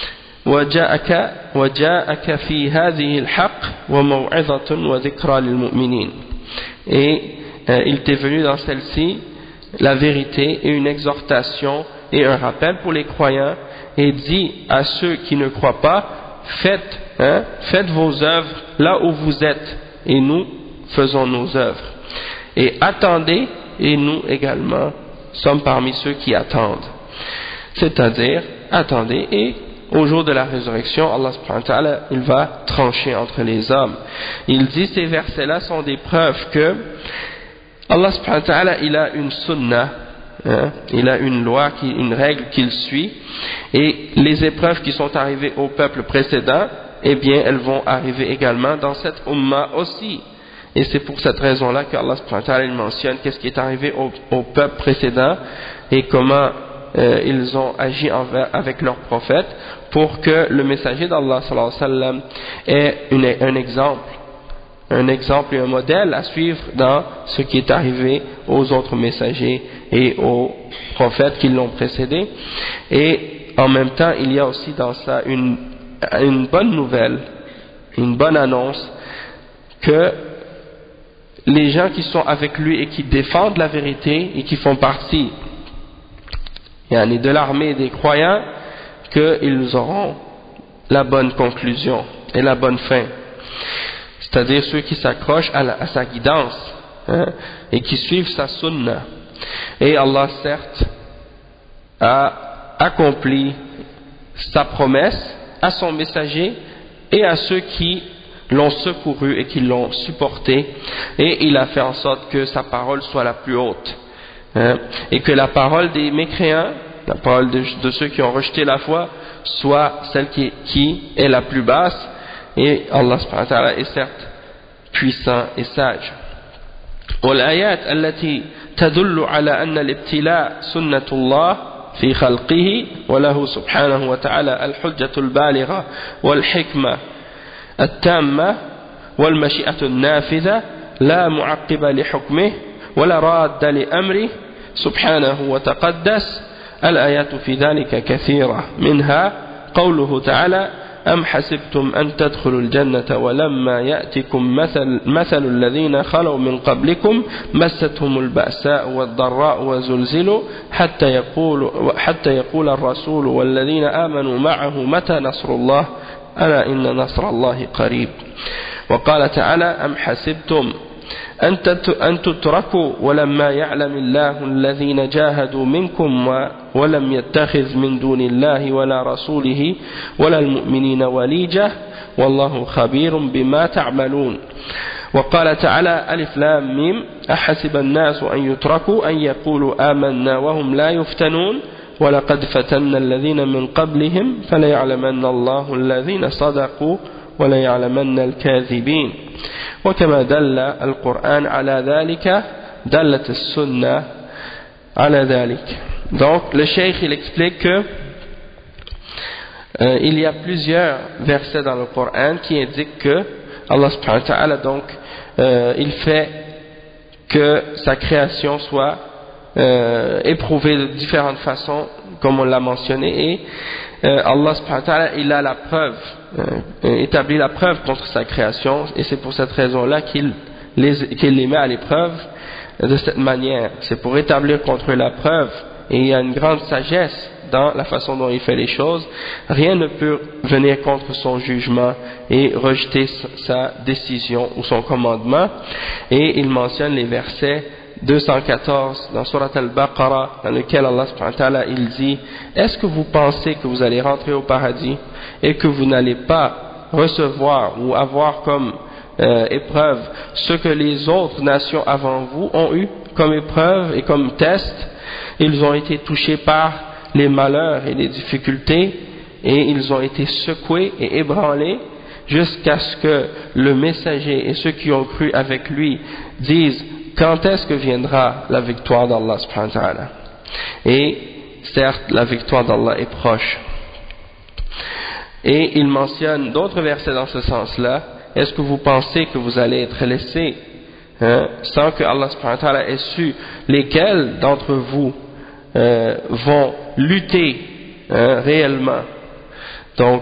وجاءك في هذه الحق وموعظة وذكرى للمؤمنين. Et il t'est venu dans celle-ci la vérité et une exhortation et un rappel pour les croyants, et dit à ceux qui ne croient pas, faites vos œuvres là où vous êtes et nous faisons nos œuvres, et attendez et nous également sommes parmi ceux qui attendent. C'est-à-dire attendez, et au jour de la résurrection, Allah subhanahu wa ta'ala, il va trancher entre les hommes. Il dit, ces versets-là sont des preuves que Allah subhanahu wa ta'ala, il a une sunnah, il a une loi, une règle qu'il suit, et les épreuves qui sont arrivées au peuple précédent, eh bien elles vont arriver également dans cette umma aussi. Et c'est pour cette raison-là que Allah subhanahu wa ta'ala, il mentionne qu'est-ce qui est arrivé au peuple précédent et comment ils ont agi avec leur prophète pour que le messager d'Allah sallallahu alayhi wa sallam ait un exemple et un modèle à suivre dans ce qui est arrivé aux autres messagers et aux prophètes qui l'ont précédé. Et en même temps, il y a aussi dans ça une bonne nouvelle, une bonne annonce que les gens qui sont avec lui et qui défendent la vérité et qui font partie de l'armée des croyants, qu'ils auront la bonne conclusion et la bonne fin. C'est-à-dire ceux qui s'accrochent à sa guidance et qui suivent sa sunna. Et Allah certes a accompli sa promesse à son messager et à ceux qui l'ont secouru et qui l'ont supporté, et il a fait en sorte que sa parole soit la plus haute, et que la parole des mécréants, la parole de ceux qui ont rejeté la foi, soit celle qui est la plus basse. Et Allah subhanahu wa ta'ala est certes puissant et sage. والآيات التي تدل على أن الابتلاء سنة الله في خلقه وله سبحانه وتعالى الحجة البالغة والحكمة التامة والمشيئة النافذة لا معقب لحكمه ولا راد لأمره سبحانه وتقدس. الآيات في ذلك كثيرة، منها قوله تعالى: أم حسبتم أن تدخلوا الجنة ولما يأتكم مثل الذين خلوا من قبلكم مستهم البأساء والضراء وزلزلوا حتى يقول الرسول والذين آمنوا معه متى نصر الله ألا إن نصر الله قريب. وقال تعالى: أم حسبتم أن تتركوا ولما يعلم الله الذين جاهدوا منكم ولم يتخذ من دون الله ولا رسوله ولا المؤمنين وليجة والله خبير بما تعملون. وقال تعالى: ألف لام ميم أحسب الناس أن يتركوا أن يقولوا آمنا وهم لا يفتنون ولقد فتنا الذين من قبلهم فليعلمن الله الذين صدقوا وليعلمن الكاذبين. وكما دل القرآن على ذلك دلت السنة على ذلك. Donc le cheikh il explique que il y a plusieurs versets dans le Coran qui indiquent que Allah subhanahu wa ta'ala donc il fait que sa création soit éprouvée de différentes façons comme on l'a mentionné, et Allah subhanahu wa ta'ala il a la preuve, établit la preuve contre sa création, et c'est pour cette raison-là qu'il les met à l'épreuve de cette manière. C'est pour établir contre la preuve, et il y a une grande sagesse dans la façon dont il fait les choses. Rien ne peut venir contre son jugement et rejeter sa décision ou son commandement. Et il mentionne les versets 214 dans Surat Al-Baqarah, dans lequel Allah subhanahu wa ta'ala il dit: est-ce que vous pensez que vous allez rentrer au paradis et que vous n'allez pas recevoir ou avoir comme épreuve ce que les autres nations avant vous ont eu comme épreuve et comme test? Ils ont été touchés par les malheurs et les difficultés, et ils ont été secoués et ébranlés jusqu'à ce que le messager et ceux qui ont cru avec lui disent: quand est-ce que viendra la victoire d'Allah subhanahu wa ta'ala? Et certes, la victoire d'Allah est proche. Et il mentionne d'autres versets dans ce sens-là. Est-ce que vous pensez que vous allez être laissés sans que Allah subhanahu wa ta'ala ait su lesquels d'entre vous vont lutter réellement? Donc,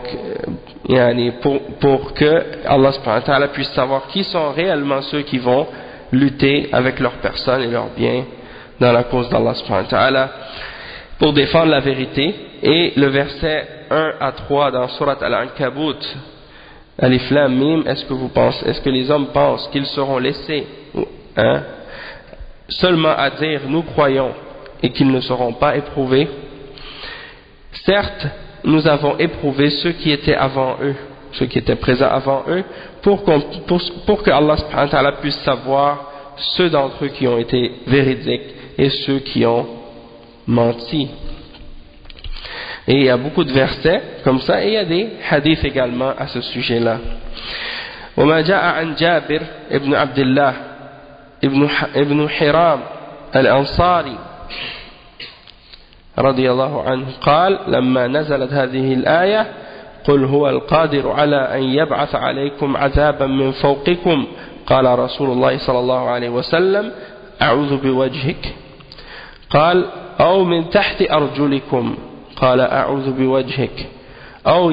pour que Allah subhanahu wa ta'ala puisse savoir qui sont réellement ceux qui vont lutter avec leur personne et leurs biens dans la cause d'Allah subhanahu wa ta'ala pour défendre la vérité. Et le verset 1 à 3 dans Surat Al-Ankabut, Alif Lam Mim, est-ce que les hommes pensent qu'ils seront laissés seulement à dire nous croyons et qu'ils ne seront pas éprouvés? Certes, nous avons éprouvé ceux qui étaient avant eux, ceux qui étaient présents avant eux, pour que Allah subhanahu wa ta'ala puisse savoir ceux d'entre eux qui ont été véridiques et ceux qui ont menti. Et il y a beaucoup de versets comme ça, et il y a des hadiths également à ce sujet-là. وما جاء عن جابر ابن عبد الله ابن حرام الأنصاري رضي الله عنه قال لما نزلت هذه الآية قل هو القادر على أن يبعث عليكم عذابا من فوقكم قال رسول الله صلى الله عليه وسلم أعوذ بوجهك قال أو من تحت أرجلكم قال أعوذ بوجهك أو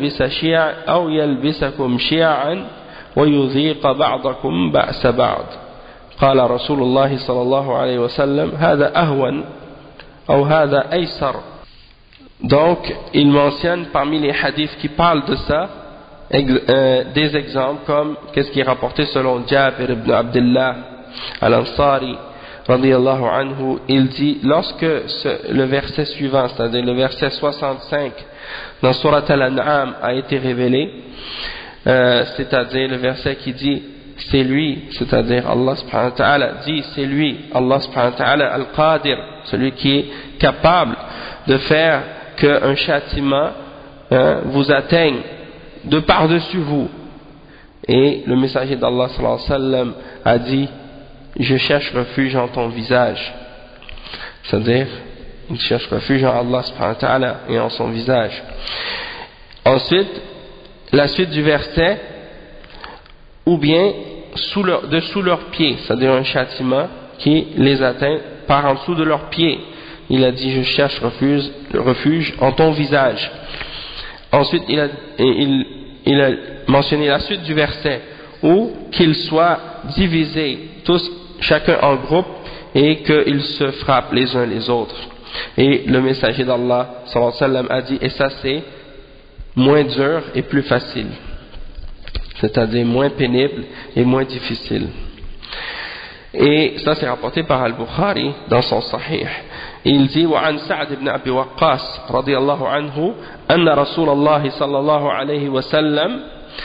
يلبسكم شيعا ويذيق بعضكم بأس بعض قال رسول الله صلى الله عليه وسلم هذا أهون أو هذا أيسر. Donc il mentionne parmi les hadiths qui parlent de ça des exemples comme qu'est-ce qui est rapporté selon Jabir ibn Abdullah al-Ansari radiyallahu anhu. Il dit lorsque le verset suivant, c'est-à-dire le verset 65 dans Surat Al-An'am a été révélé, c'est-à-dire le verset qui dit c'est lui, c'est-à-dire Allah subhanahu wa ta'ala dit c'est lui, Allah subhanahu wa ta'ala al-Qadir, celui qui est capable de faire qu'un châtiment vous atteigne de par-dessus vous. Et le messager d'Allah sallallahu alayhi wa sallam a dit je cherche refuge en ton visage, c'est-à-dire il cherche refuge en Allah subhanahu wa ta'ala et en son visage. Ensuite, la suite du verset, ou bien dessous leurs pieds, c'est-à-dire un châtiment qui les atteint par en dessous de leurs pieds. Il a dit je cherche refuge en ton visage. Ensuite il a mentionné la suite du verset, ou qu'ils soient divisés tous chacun en groupe et qu'ils se frappent les uns les autres. Et le messager d'Allah sallallahu alayhi wa sallam a dit et ça c'est moins dur et plus facile, c'est-à-dire moins pénible et moins difficile. Et ça c'est rapporté par Al-Bukhari dans son Sahih. Il dit وعن سعد بن أبي وقاص رضي الله عنه أن رسول الله صلى الله عليه وسلم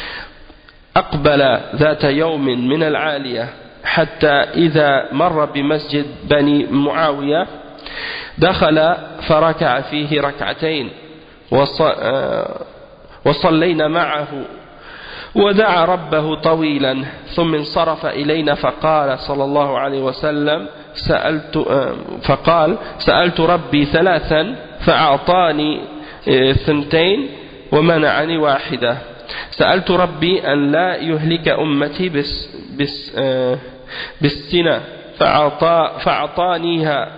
أقبل ذات يوم من العالية حتى إذا مر بمسجد بني معاوية دخل فركع فيه ركعتين وصلينا معه ودعا ربه طويلا ثم انصرف إلينا فقال صلى الله عليه وسلم سألت ربي ثلاثا فأعطاني ثنتين ومنعني واحدة سألت ربي أن لا يهلك أمتي بالسنة فأعطانيها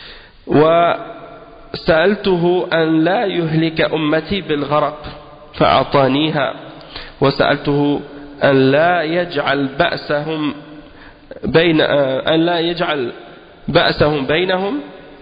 وسألته أن لا يهلك أمتي بالغرق فأعطانيها وسألته أن لا يجعل بأسهم بينهم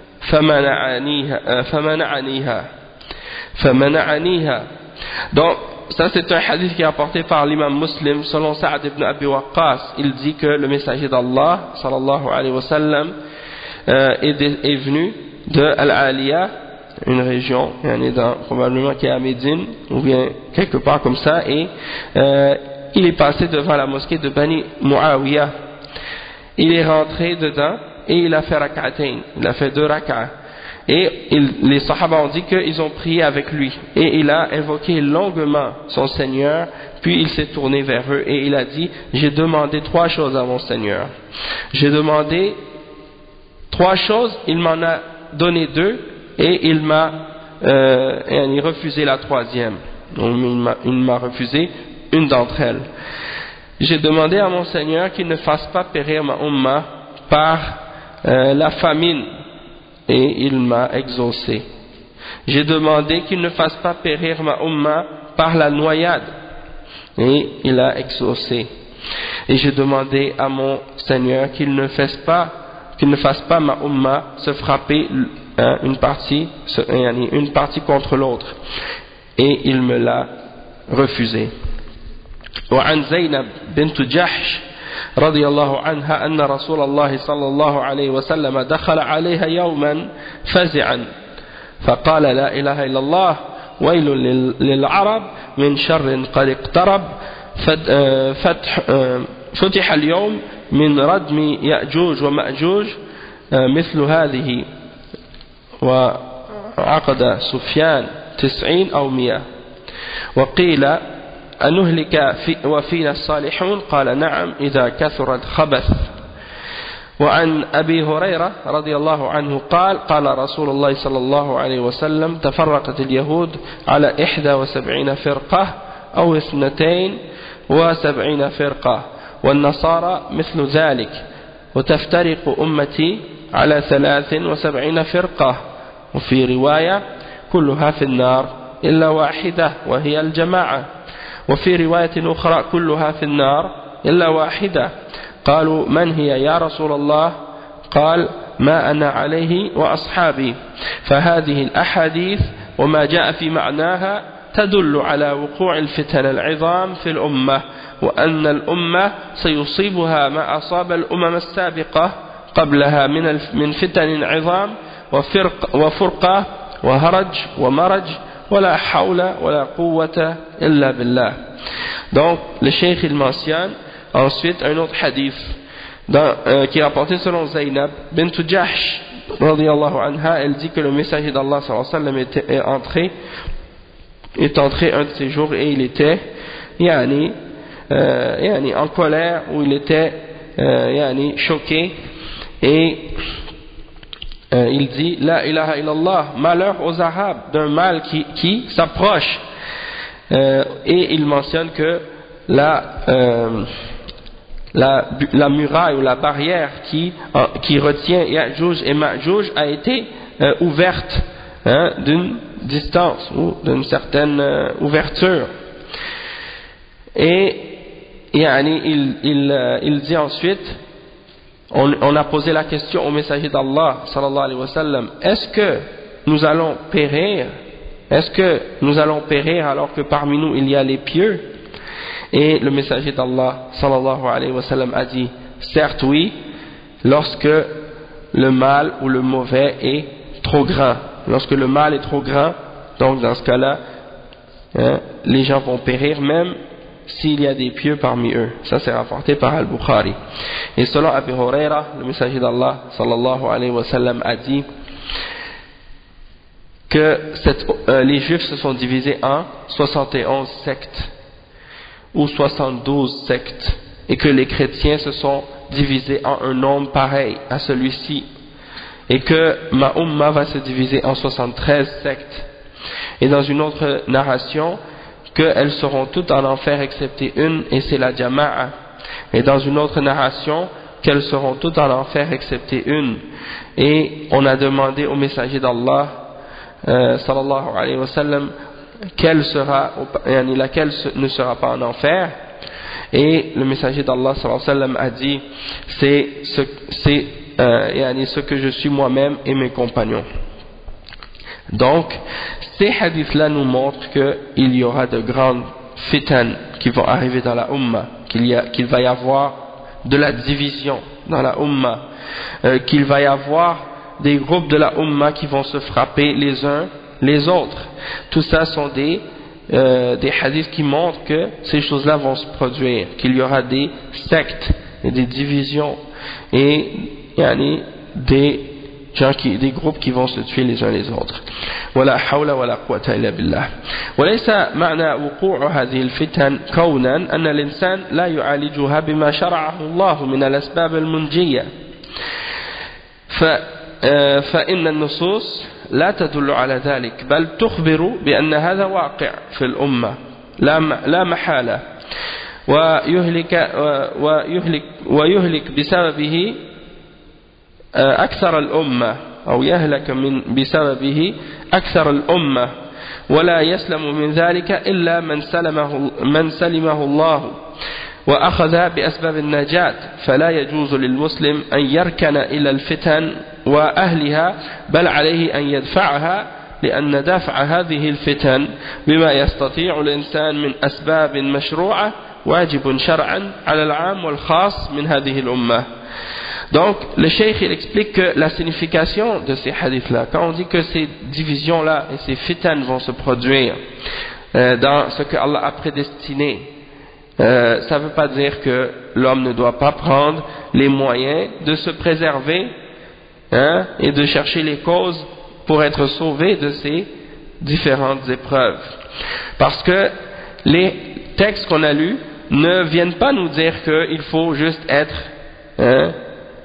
فمنعنيها. Donc ça c'est un hadith qui est apporté par l'imam Muslim selon Sa'd ibn Abi Waqqas. Il dit que le messager d'Allah sallallahu alayhi wa sallam est venu de Al-Aliya, une région probablement qui est à Médine ou bien quelque part comme ça, et il est passé devant la mosquée de Bani Muawiyah. Il est rentré dedans et il a fait rak'atayn, il a fait 2 rak'ah, et les sahaba ont dit qu'ils ont prié avec lui et il a invoqué longuement son Seigneur, puis il s'est tourné vers eux et il a dit j'ai demandé 3 choses à mon Seigneur, j'ai demandé 3 choses, il m'en a donné 2 et il m'a refusé la 3e. Il m'a refusé une d'entre elles. J'ai demandé à mon Seigneur qu'il ne fasse pas périr ma umma par la famine et il m'a exaucé. J'ai demandé qu'il ne fasse pas périr ma umma par la noyade et il a exaucé. Et j'ai demandé à mon Seigneur qu'il ne fasse pas ma umma se frapper une partie contre l'autre et il me l'a refusé. وعن زينب بنت جحش رضي الله عنها أن رسول الله صلى الله عليه وسلم دخل عليها يوما فزعا فقال لا إله إلا الله ويل للعرب من شر قد اقترب فتح اليوم من ردم يأجوج ومأجوج مثل هذه وعقد سفيان 90 أو 100 وقيل أنهلك وفينا الصالحون قال نعم إذا كثر الخبث وعن أبي هريرة رضي الله عنه قال قال رسول الله صلى الله عليه وسلم تفرقت اليهود على 71 فرقة أو 72 فرقة والنصارى مثل ذلك وتفترق أمتي على 73 فرقة وفي رواية كلها في النار إلا واحدة وهي الجماعة وفي رواية أخرى كلها في النار إلا واحدة قالوا من هي يا رسول الله قال ما أنا عليه وأصحابي فهذه الأحاديث وما جاء في معناها تدل على وقوع الفتن العظام في الأمة وأن الأمة سيصيبها ما أصاب الأمم السابقة قبلها من فتن عظام وفرقة وهرج ومرج ولا حول ولا قوة إلا بالله. Donc le cheikh il mentionne ensuite un autre hadith qui est rapporté selon Zaynab bint Jahsh radiyallahu anha. Elle dit que le messager d'Allah sallallahu alayhi wa sallam est entré un de ces jours et il était en colère, ou il était choqué, et il dit la ilaha illallah, malheur aux Arabes d'un mal qui s'approche, et il mentionne que la muraille ou la barrière qui retient Ya'juj et Ma'juj a été ouverte d'une distance ou d'une certaine ouverture. Et il dit ensuite, on a posé la question au messager d'Allah sallallahu alayhi wa sallam, est-ce que nous allons périr alors que parmi nous il y a les pieux? Et le messager d'Allah sallallahu alayhi wa sallam a dit, certes oui, lorsque le mal ou le mauvais est trop grand. Lorsque le mal est trop grand, donc dans ce cas-là, les gens vont périr même s'il y a des pieux parmi eux. Ça c'est rapporté par Al-Bukhari. Et selon Abu Huraira, le messager d'Allah sallallahu alayhi wa sallam a dit que les juifs se sont divisés en 71 sectes ou 72 sectes, et que les chrétiens se sont divisés en un nombre pareil à celui-ci, et que ma umma va se diviser en 73 sectes. Et dans une autre narration, qu'elles seront toutes en enfer excepté une, et c'est la jama'a. Et dans une autre narration, qu'elles seront toutes en enfer excepté une. Et on a demandé au messager d'Allah sallallahu alayhi wa sallam laquelle ne sera pas en enfer, et le messager d'Allah sallallahu alayhi wa sallam a dit c'est ce que je suis moi-même et mes compagnons. Donc ces hadiths-là nous montrent qu'il y aura de grandes fitan qui vont arriver dans la umma, qu'il va y avoir de la division dans la umma, qu'il va y avoir des groupes de la umma qui vont se frapper les uns les autres. Tout ça sont des hadiths qui montrent que ces choses-là vont se produire, qu'il y aura des sectes et des divisions et des groupes qui vont se tuer les uns les autres. ولا حول ولا قوة إلا بالله. وليس معنى وقوع هذه الفتن كونا أن الإنسان لا يعالجها بما شرعه الله من الأسباب المنجية، فإن النصوص لا تدل على ذلك، بل تخبر بأن هذا واقع في الأمة لا محالة، ويهلك بسببه أكثر الأمة، أو يهلك بسببه أكثر الأمة، ولا يسلم من ذلك إلا من سلمه الله وأخذ بأسباب النجاة. فلا يجوز للمسلم أن يركن إلى الفتن وأهلها، بل عليه أن يدفعها، لأن دفع هذه الفتن بما يستطيع الإنسان من أسباب مشروعة واجب شرعا على العام والخاص من هذه الأمة. Donc le cheikh il explique que la signification de ces hadiths-là, quand on dit que ces divisions-là et ces fitanes vont se produire dans ce que Allah a prédestiné, ça ne veut pas dire que l'homme ne doit pas prendre les moyens de se préserver et de chercher les causes pour être sauvé de ces différentes épreuves. Parce que les textes qu'on a lus ne viennent pas nous dire qu'il faut juste être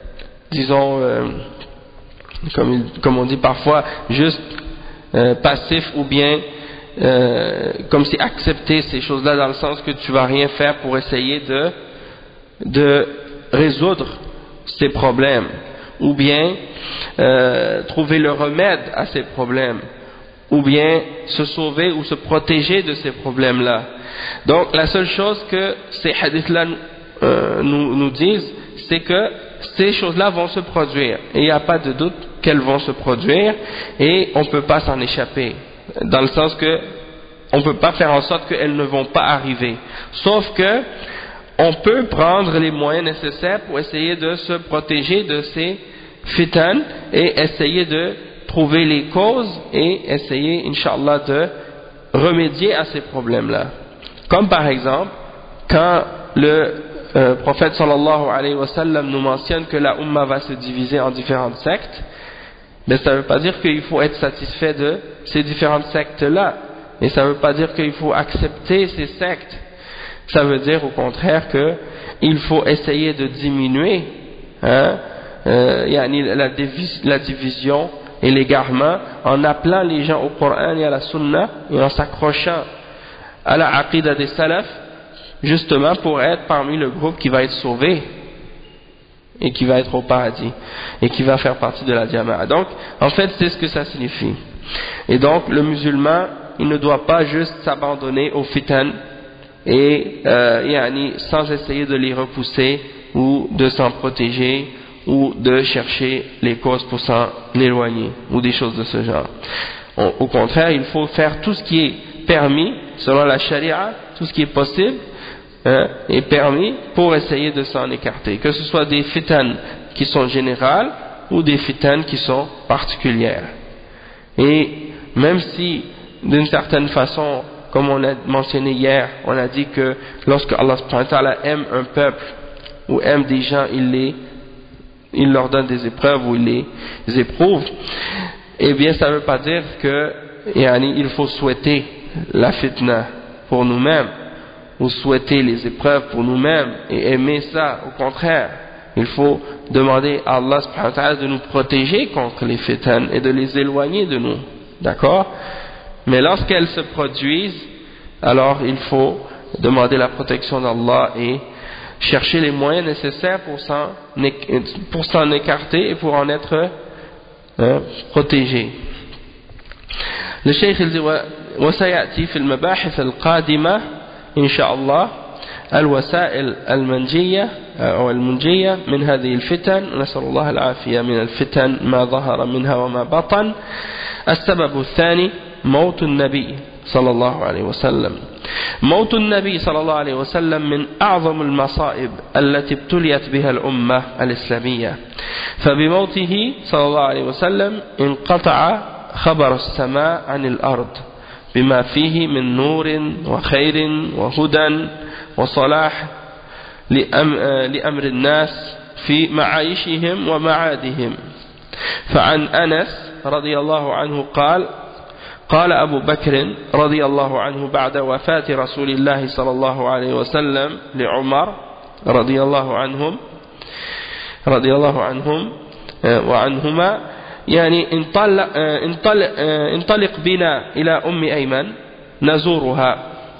disons, comme on dit parfois, juste passif, ou bien comme si accepter ces choses-là dans le sens que tu vas rien faire pour essayer de résoudre ces problèmes, ou bien trouver le remède à ces problèmes, ou bien se sauver ou se protéger de ces problèmes-là. Donc la seule chose que ces hadiths-là nous disent, c'est que ces choses-là vont se produire, et il n'y a pas de doute qu'elles vont se produire, et on ne peut pas s'en échapper, dans le sens que on ne peut pas faire en sorte qu'elles ne vont pas arriver, sauf que on peut prendre les moyens nécessaires pour essayer de se protéger de ces fitan et essayer de trouver les causes et essayer, Inch'Allah, de remédier à ces problèmes-là. Comme par exemple, quand le prophète sallallahu alayhi wa sallam nous mentionne que la Ummah va se diviser en différentes sectes, mais ça ne veut pas dire qu'il faut être satisfait de ces différentes sectes-là, et ça ne veut pas dire qu'il faut accepter ces sectes. Ça veut dire au contraire qu'il faut essayer de diminuer la division et l'égarement en appelant les gens au Coran et à la Sunna et en s'accrochant à la aqidah des salaf, justement pour être parmi le groupe qui va être sauvé et qui va être au paradis et qui va faire partie de la Jama'a. Donc en fait c'est ce que ça signifie. Et donc le musulman, il ne doit pas juste s'abandonner aux fitan et sans essayer de les repousser ou de s'en protéger ou de chercher les causes pour s'en éloigner ou des choses de ce genre. Au contraire, il faut faire tout ce qui est permis selon la charia, tout ce qui est possible est permis pour essayer de s'en écarter, que ce soit des fitan qui sont générales ou des fitan qui sont particulières. Et même si d'une certaine façon, comme on a mentionné hier, on a dit que lorsque Allah subhanahu wa ta'ala aime un peuple ou aime des gens, il leur donne des épreuves ou il les éprouve, eh bien ça ne veut pas dire que il faut souhaiter la fitna pour nous-mêmes ou souhaiter les épreuves pour nous-mêmes et aimer ça. Au contraire, il faut demander à Allah subhanahu wa ta'ala de nous protéger contre les fitans et de les éloigner de nous, d'accord? Mais lorsqu'elles se produisent, alors il faut demander la protection d'Allah et chercher les moyens nécessaires pour s'en écarter et pour en être protégé. Le Cheikh dit وسيأتي في المباحث القادمة إن شاء الله الوسائل المنجية أو المنجية من هذه الفتن، نسأل الله العافية من الفتن ما ظهر منها وما بطن. السبب الثاني موت النبي صلى الله عليه وسلم. موت النبي صلى الله عليه وسلم من أعظم المصائب التي ابتليت بها الأمة الإسلامية، فبموته صلى الله عليه وسلم انقطع خبر السماء عن الأرض بما فيه من نور وخير وهدى وصلاح لأمر الناس في معايشهم ومعادهم. فعن أنس رضي الله عنه قال أبو بكر رضي الله عنه بعد وفاة رسول الله صلى الله عليه وسلم لعمر رضي الله عنهم وعنهما انطلق بنا إلى أم أيمن نزورها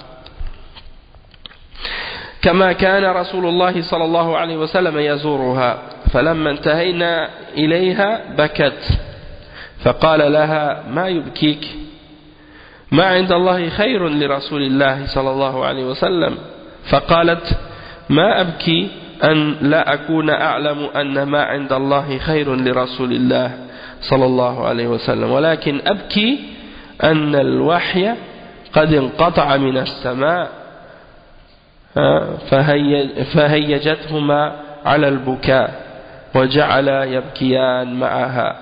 كما كان رسول الله صلى الله عليه وسلم يزورها. فلما انتهينا إليها بكت فقال لها ما يبكيك؟ ما عند الله خير لرسول الله صلى الله عليه وسلم. فقالت ما أبكي أن لا أكون أعلم أن ما عند الله خير لرسول الله صلى الله عليه وسلم، ولكن أبكي أن الوحي قد انقطع من السماء فهيجتهما على البكاء وجعل يبكيان معها.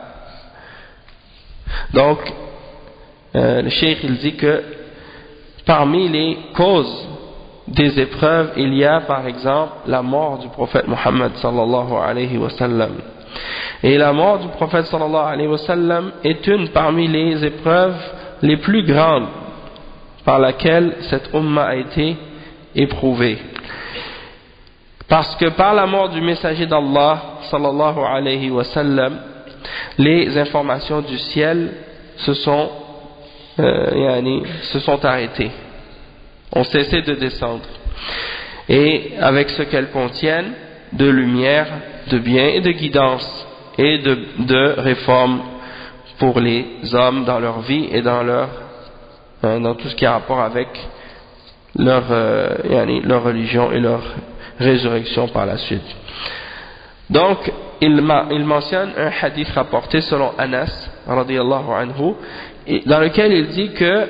Donc le cheikh il dit que parmi les causes des épreuves il y a par exemple la mort du prophète Muhammad sallallahu alayhi wa sallam. Et la mort du prophète sallallahu alayhi wa sallam est une parmi les épreuves les plus grandes par laquelle cette umma a été éprouvée. Parce que par la mort du messager d'Allah sallallahu alayhi wa sallam, les informations du ciel se sont arrêtées, ont cessé de descendre, et avec ce qu'elles contiennent de lumière, de bien et de guidance et de réforme pour les hommes dans leur vie et dans tout ce qui a rapport avec leur religion et leur résurrection par la suite. Donc il mentionne un hadith rapporté selon Anas radiyallahu anhu, dans lequel il dit que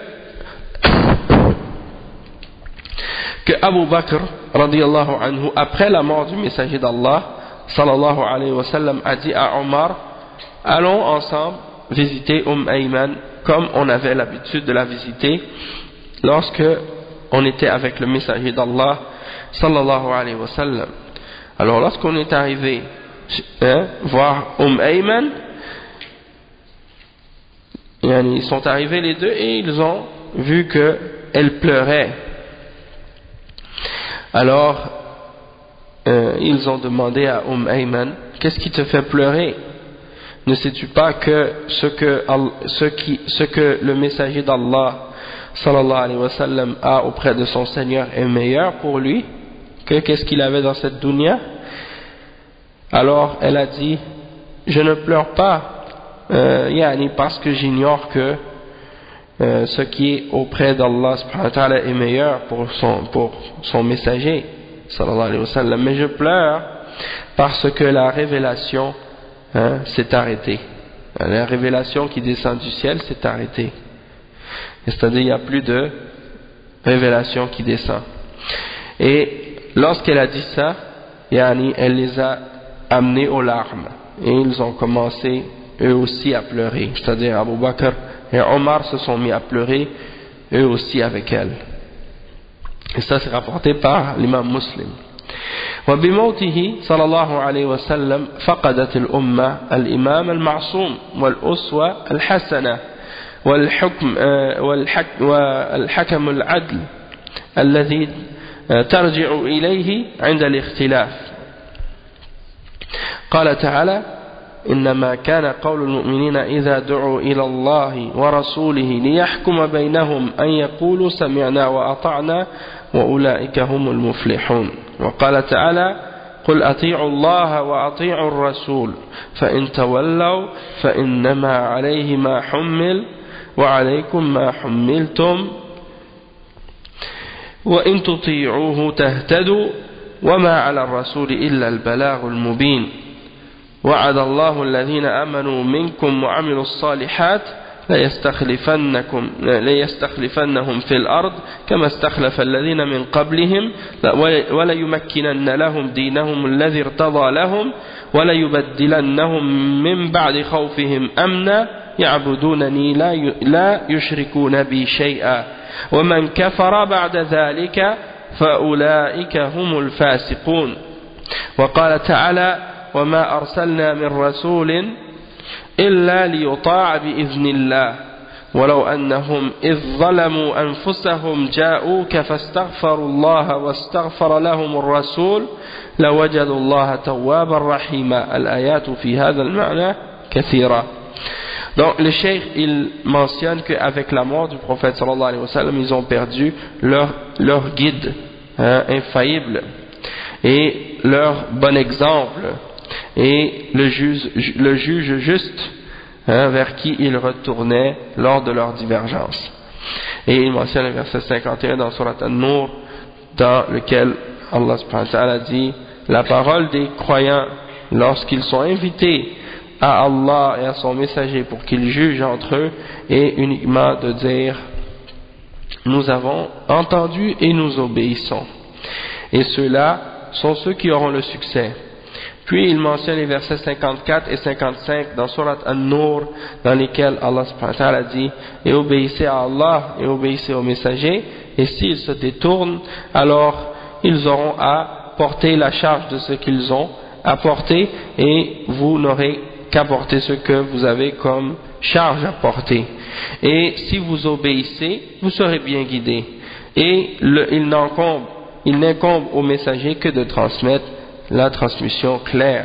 Abu Bakr radiyallahu anhu, après la mort du messager d'Allah sallallahu alayhi wa sallam, a dit à Omar: allons ensemble visiter Ayman comme on avait l'habitude de la visiter lorsque on était avec le messager d'Allah sallallahu alayhi wa sallam. Alors lorsqu'on est arrivé voir Ayman, ils sont arrivés les deux et ils ont vu qu'elle pleurait. Alors ils ont demandé à Ayman: qu'est-ce qui te fait pleurer? Ne sais-tu pas que ce que le messager d'Allah sallallahu alayhi wa sallam a auprès de son Seigneur est meilleur pour lui que qu'est-ce qu'il avait dans cette dunya? Alors elle a dit: je ne pleure pas parce que j'ignore que ce qui est auprès d'Allah subhanahu wa ta'ala est meilleur pour son messager sallallahu alayhi wa sallam, mais je pleure parce que la révélation s'est arrêtée. La révélation qui descend du ciel s'est arrêtée, c'est-à-dire il n'y a plus de révélation qui descend. Et lorsqu'elle a dit ça, elle les a amenés aux larmes et ils ont commencé eux aussi à pleurer, c'est-à-dire Abu Bakr et Omar se sont mis à pleurer eux aussi avec elle. Et ça c'est rapporté par l'imam Muslim. وبموته صلى الله عليه وسلم فقدت الأمة الإمام المعصوم والأسوة الحسنة والحكم العدل الذي ترجع إليه عند الاختلاف. قال تعالى: إنما كان قول المؤمنين إذا دعوا إلى الله ورسوله ليحكم بينهم أن يقولوا سمعنا وأطعنا وأولئك هم المفلحون. وقال تعالى: قل أطيعوا الله وأطيعوا الرسول فإن تولوا فإنما عليه ما حمل وعليكم ما حملتم وإن تطيعوه تهتدوا وما على الرسول إلا البلاغ المبين. وعد الله الذين آمنوا منكم وعملوا الصالحات ليستخلفنهم في الأرض كما استخلف الذين من قبلهم وليمكنن لهم دينهم الذي ارتضى لهم وليبدلنهم من بعد خوفهم أمنا يعبدونني لا يشركون بي شيئا ومن كفر بعد ذلك فأولئك هم الفاسقون. وقال تعالى: وما أرسلنا من رسول إلا ليطاع بإذن الله ولو أنهم إذ ظلموا أنفسهم جاءوك فاستغفروا الله واستغفر لهم الرسول لوجدوا الله توابا رحيما. الآيات في هذا المعنى كثيرة. Donc le cheikh il mentionne qu'avec la mort du prophète sallallahu alayhi wa sallam, ils ont perdu leur guide infaillible et leur bon exemple et le juge juste vers qui ils retournaient lors de leur divergence. Et il mentionne le verset 51 dans Surat An-Nur, dans lequel Allah subhanahu wa ta'ala dit: la parole des croyants lorsqu'ils sont invités à Allah et à son messager pour qu'ils jugent entre eux est uniquement de dire: nous avons entendu et nous obéissons. Et ceux-là sont ceux qui auront le succès. Puis il mentionne les versets 54 et 55 dans Surat An-Nur, dans lesquels Allah subhanahu wa ta'ala dit: et obéissez à Allah et obéissez au messager, et s'ils se détournent, alors ils auront à porter la charge de ce qu'ils ont à porter, et vous n'aurez qu'à porter ce que vous avez comme charge à porter. Et si vous obéissez, vous serez bien guidés. Et il n'encombe il n'incombe au messager que de transmettre la transmission claire.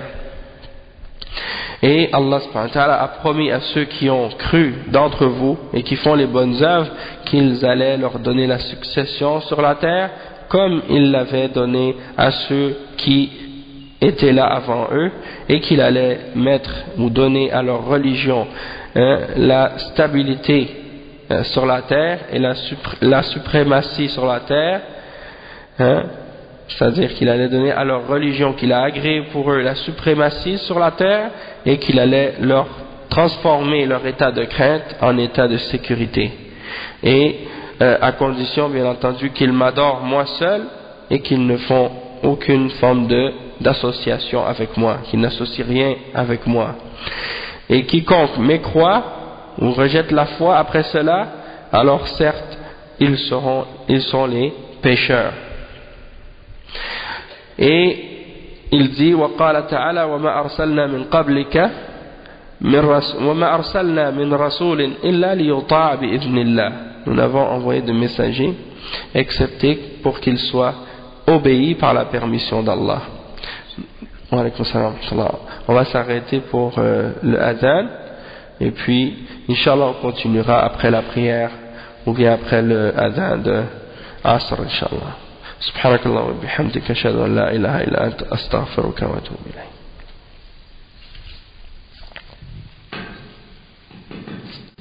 Et Allah subhanahu wa ta'ala a promis à ceux qui ont cru d'entre vous et qui font les bonnes œuvres qu'ils allaient leur donner la succession sur la terre comme il l'avait donné à ceux qui étaient là avant eux, et qu'il allait mettre ou donner à leur religion la stabilité sur la terre et la suprématie sur la terre, c'est-à-dire qu'il allait donner à leur religion qu'il a agréé pour eux la suprématie sur la terre, et qu'il allait leur transformer leur état de crainte en état de sécurité, et à condition bien entendu qu'ils m'adorent moi seul et qu'ils ne font aucune forme d'association avec moi, qu'ils n'associent rien avec moi. Et quiconque mécroit ou rejette la foi après cela, alors certes ils sont les pécheurs. Et il dit وقال تعالى وما أرسلنا من قبلك وما أرسلنا من رسول إلا ليطاع بإذن الله. Nous n'avons envoyé de messagers excepté pour qu'ils soient obéis par la permission d'Allah. On va s'arrêter pour le adhan, et puis Inch'Allah on continuera après la prière ou bien après le adhan de Asr Inch'Allah. سبحانك اللهم وبحمدك أشهد أن لا إله إلا أنت أستغفرك وأتوب إليك.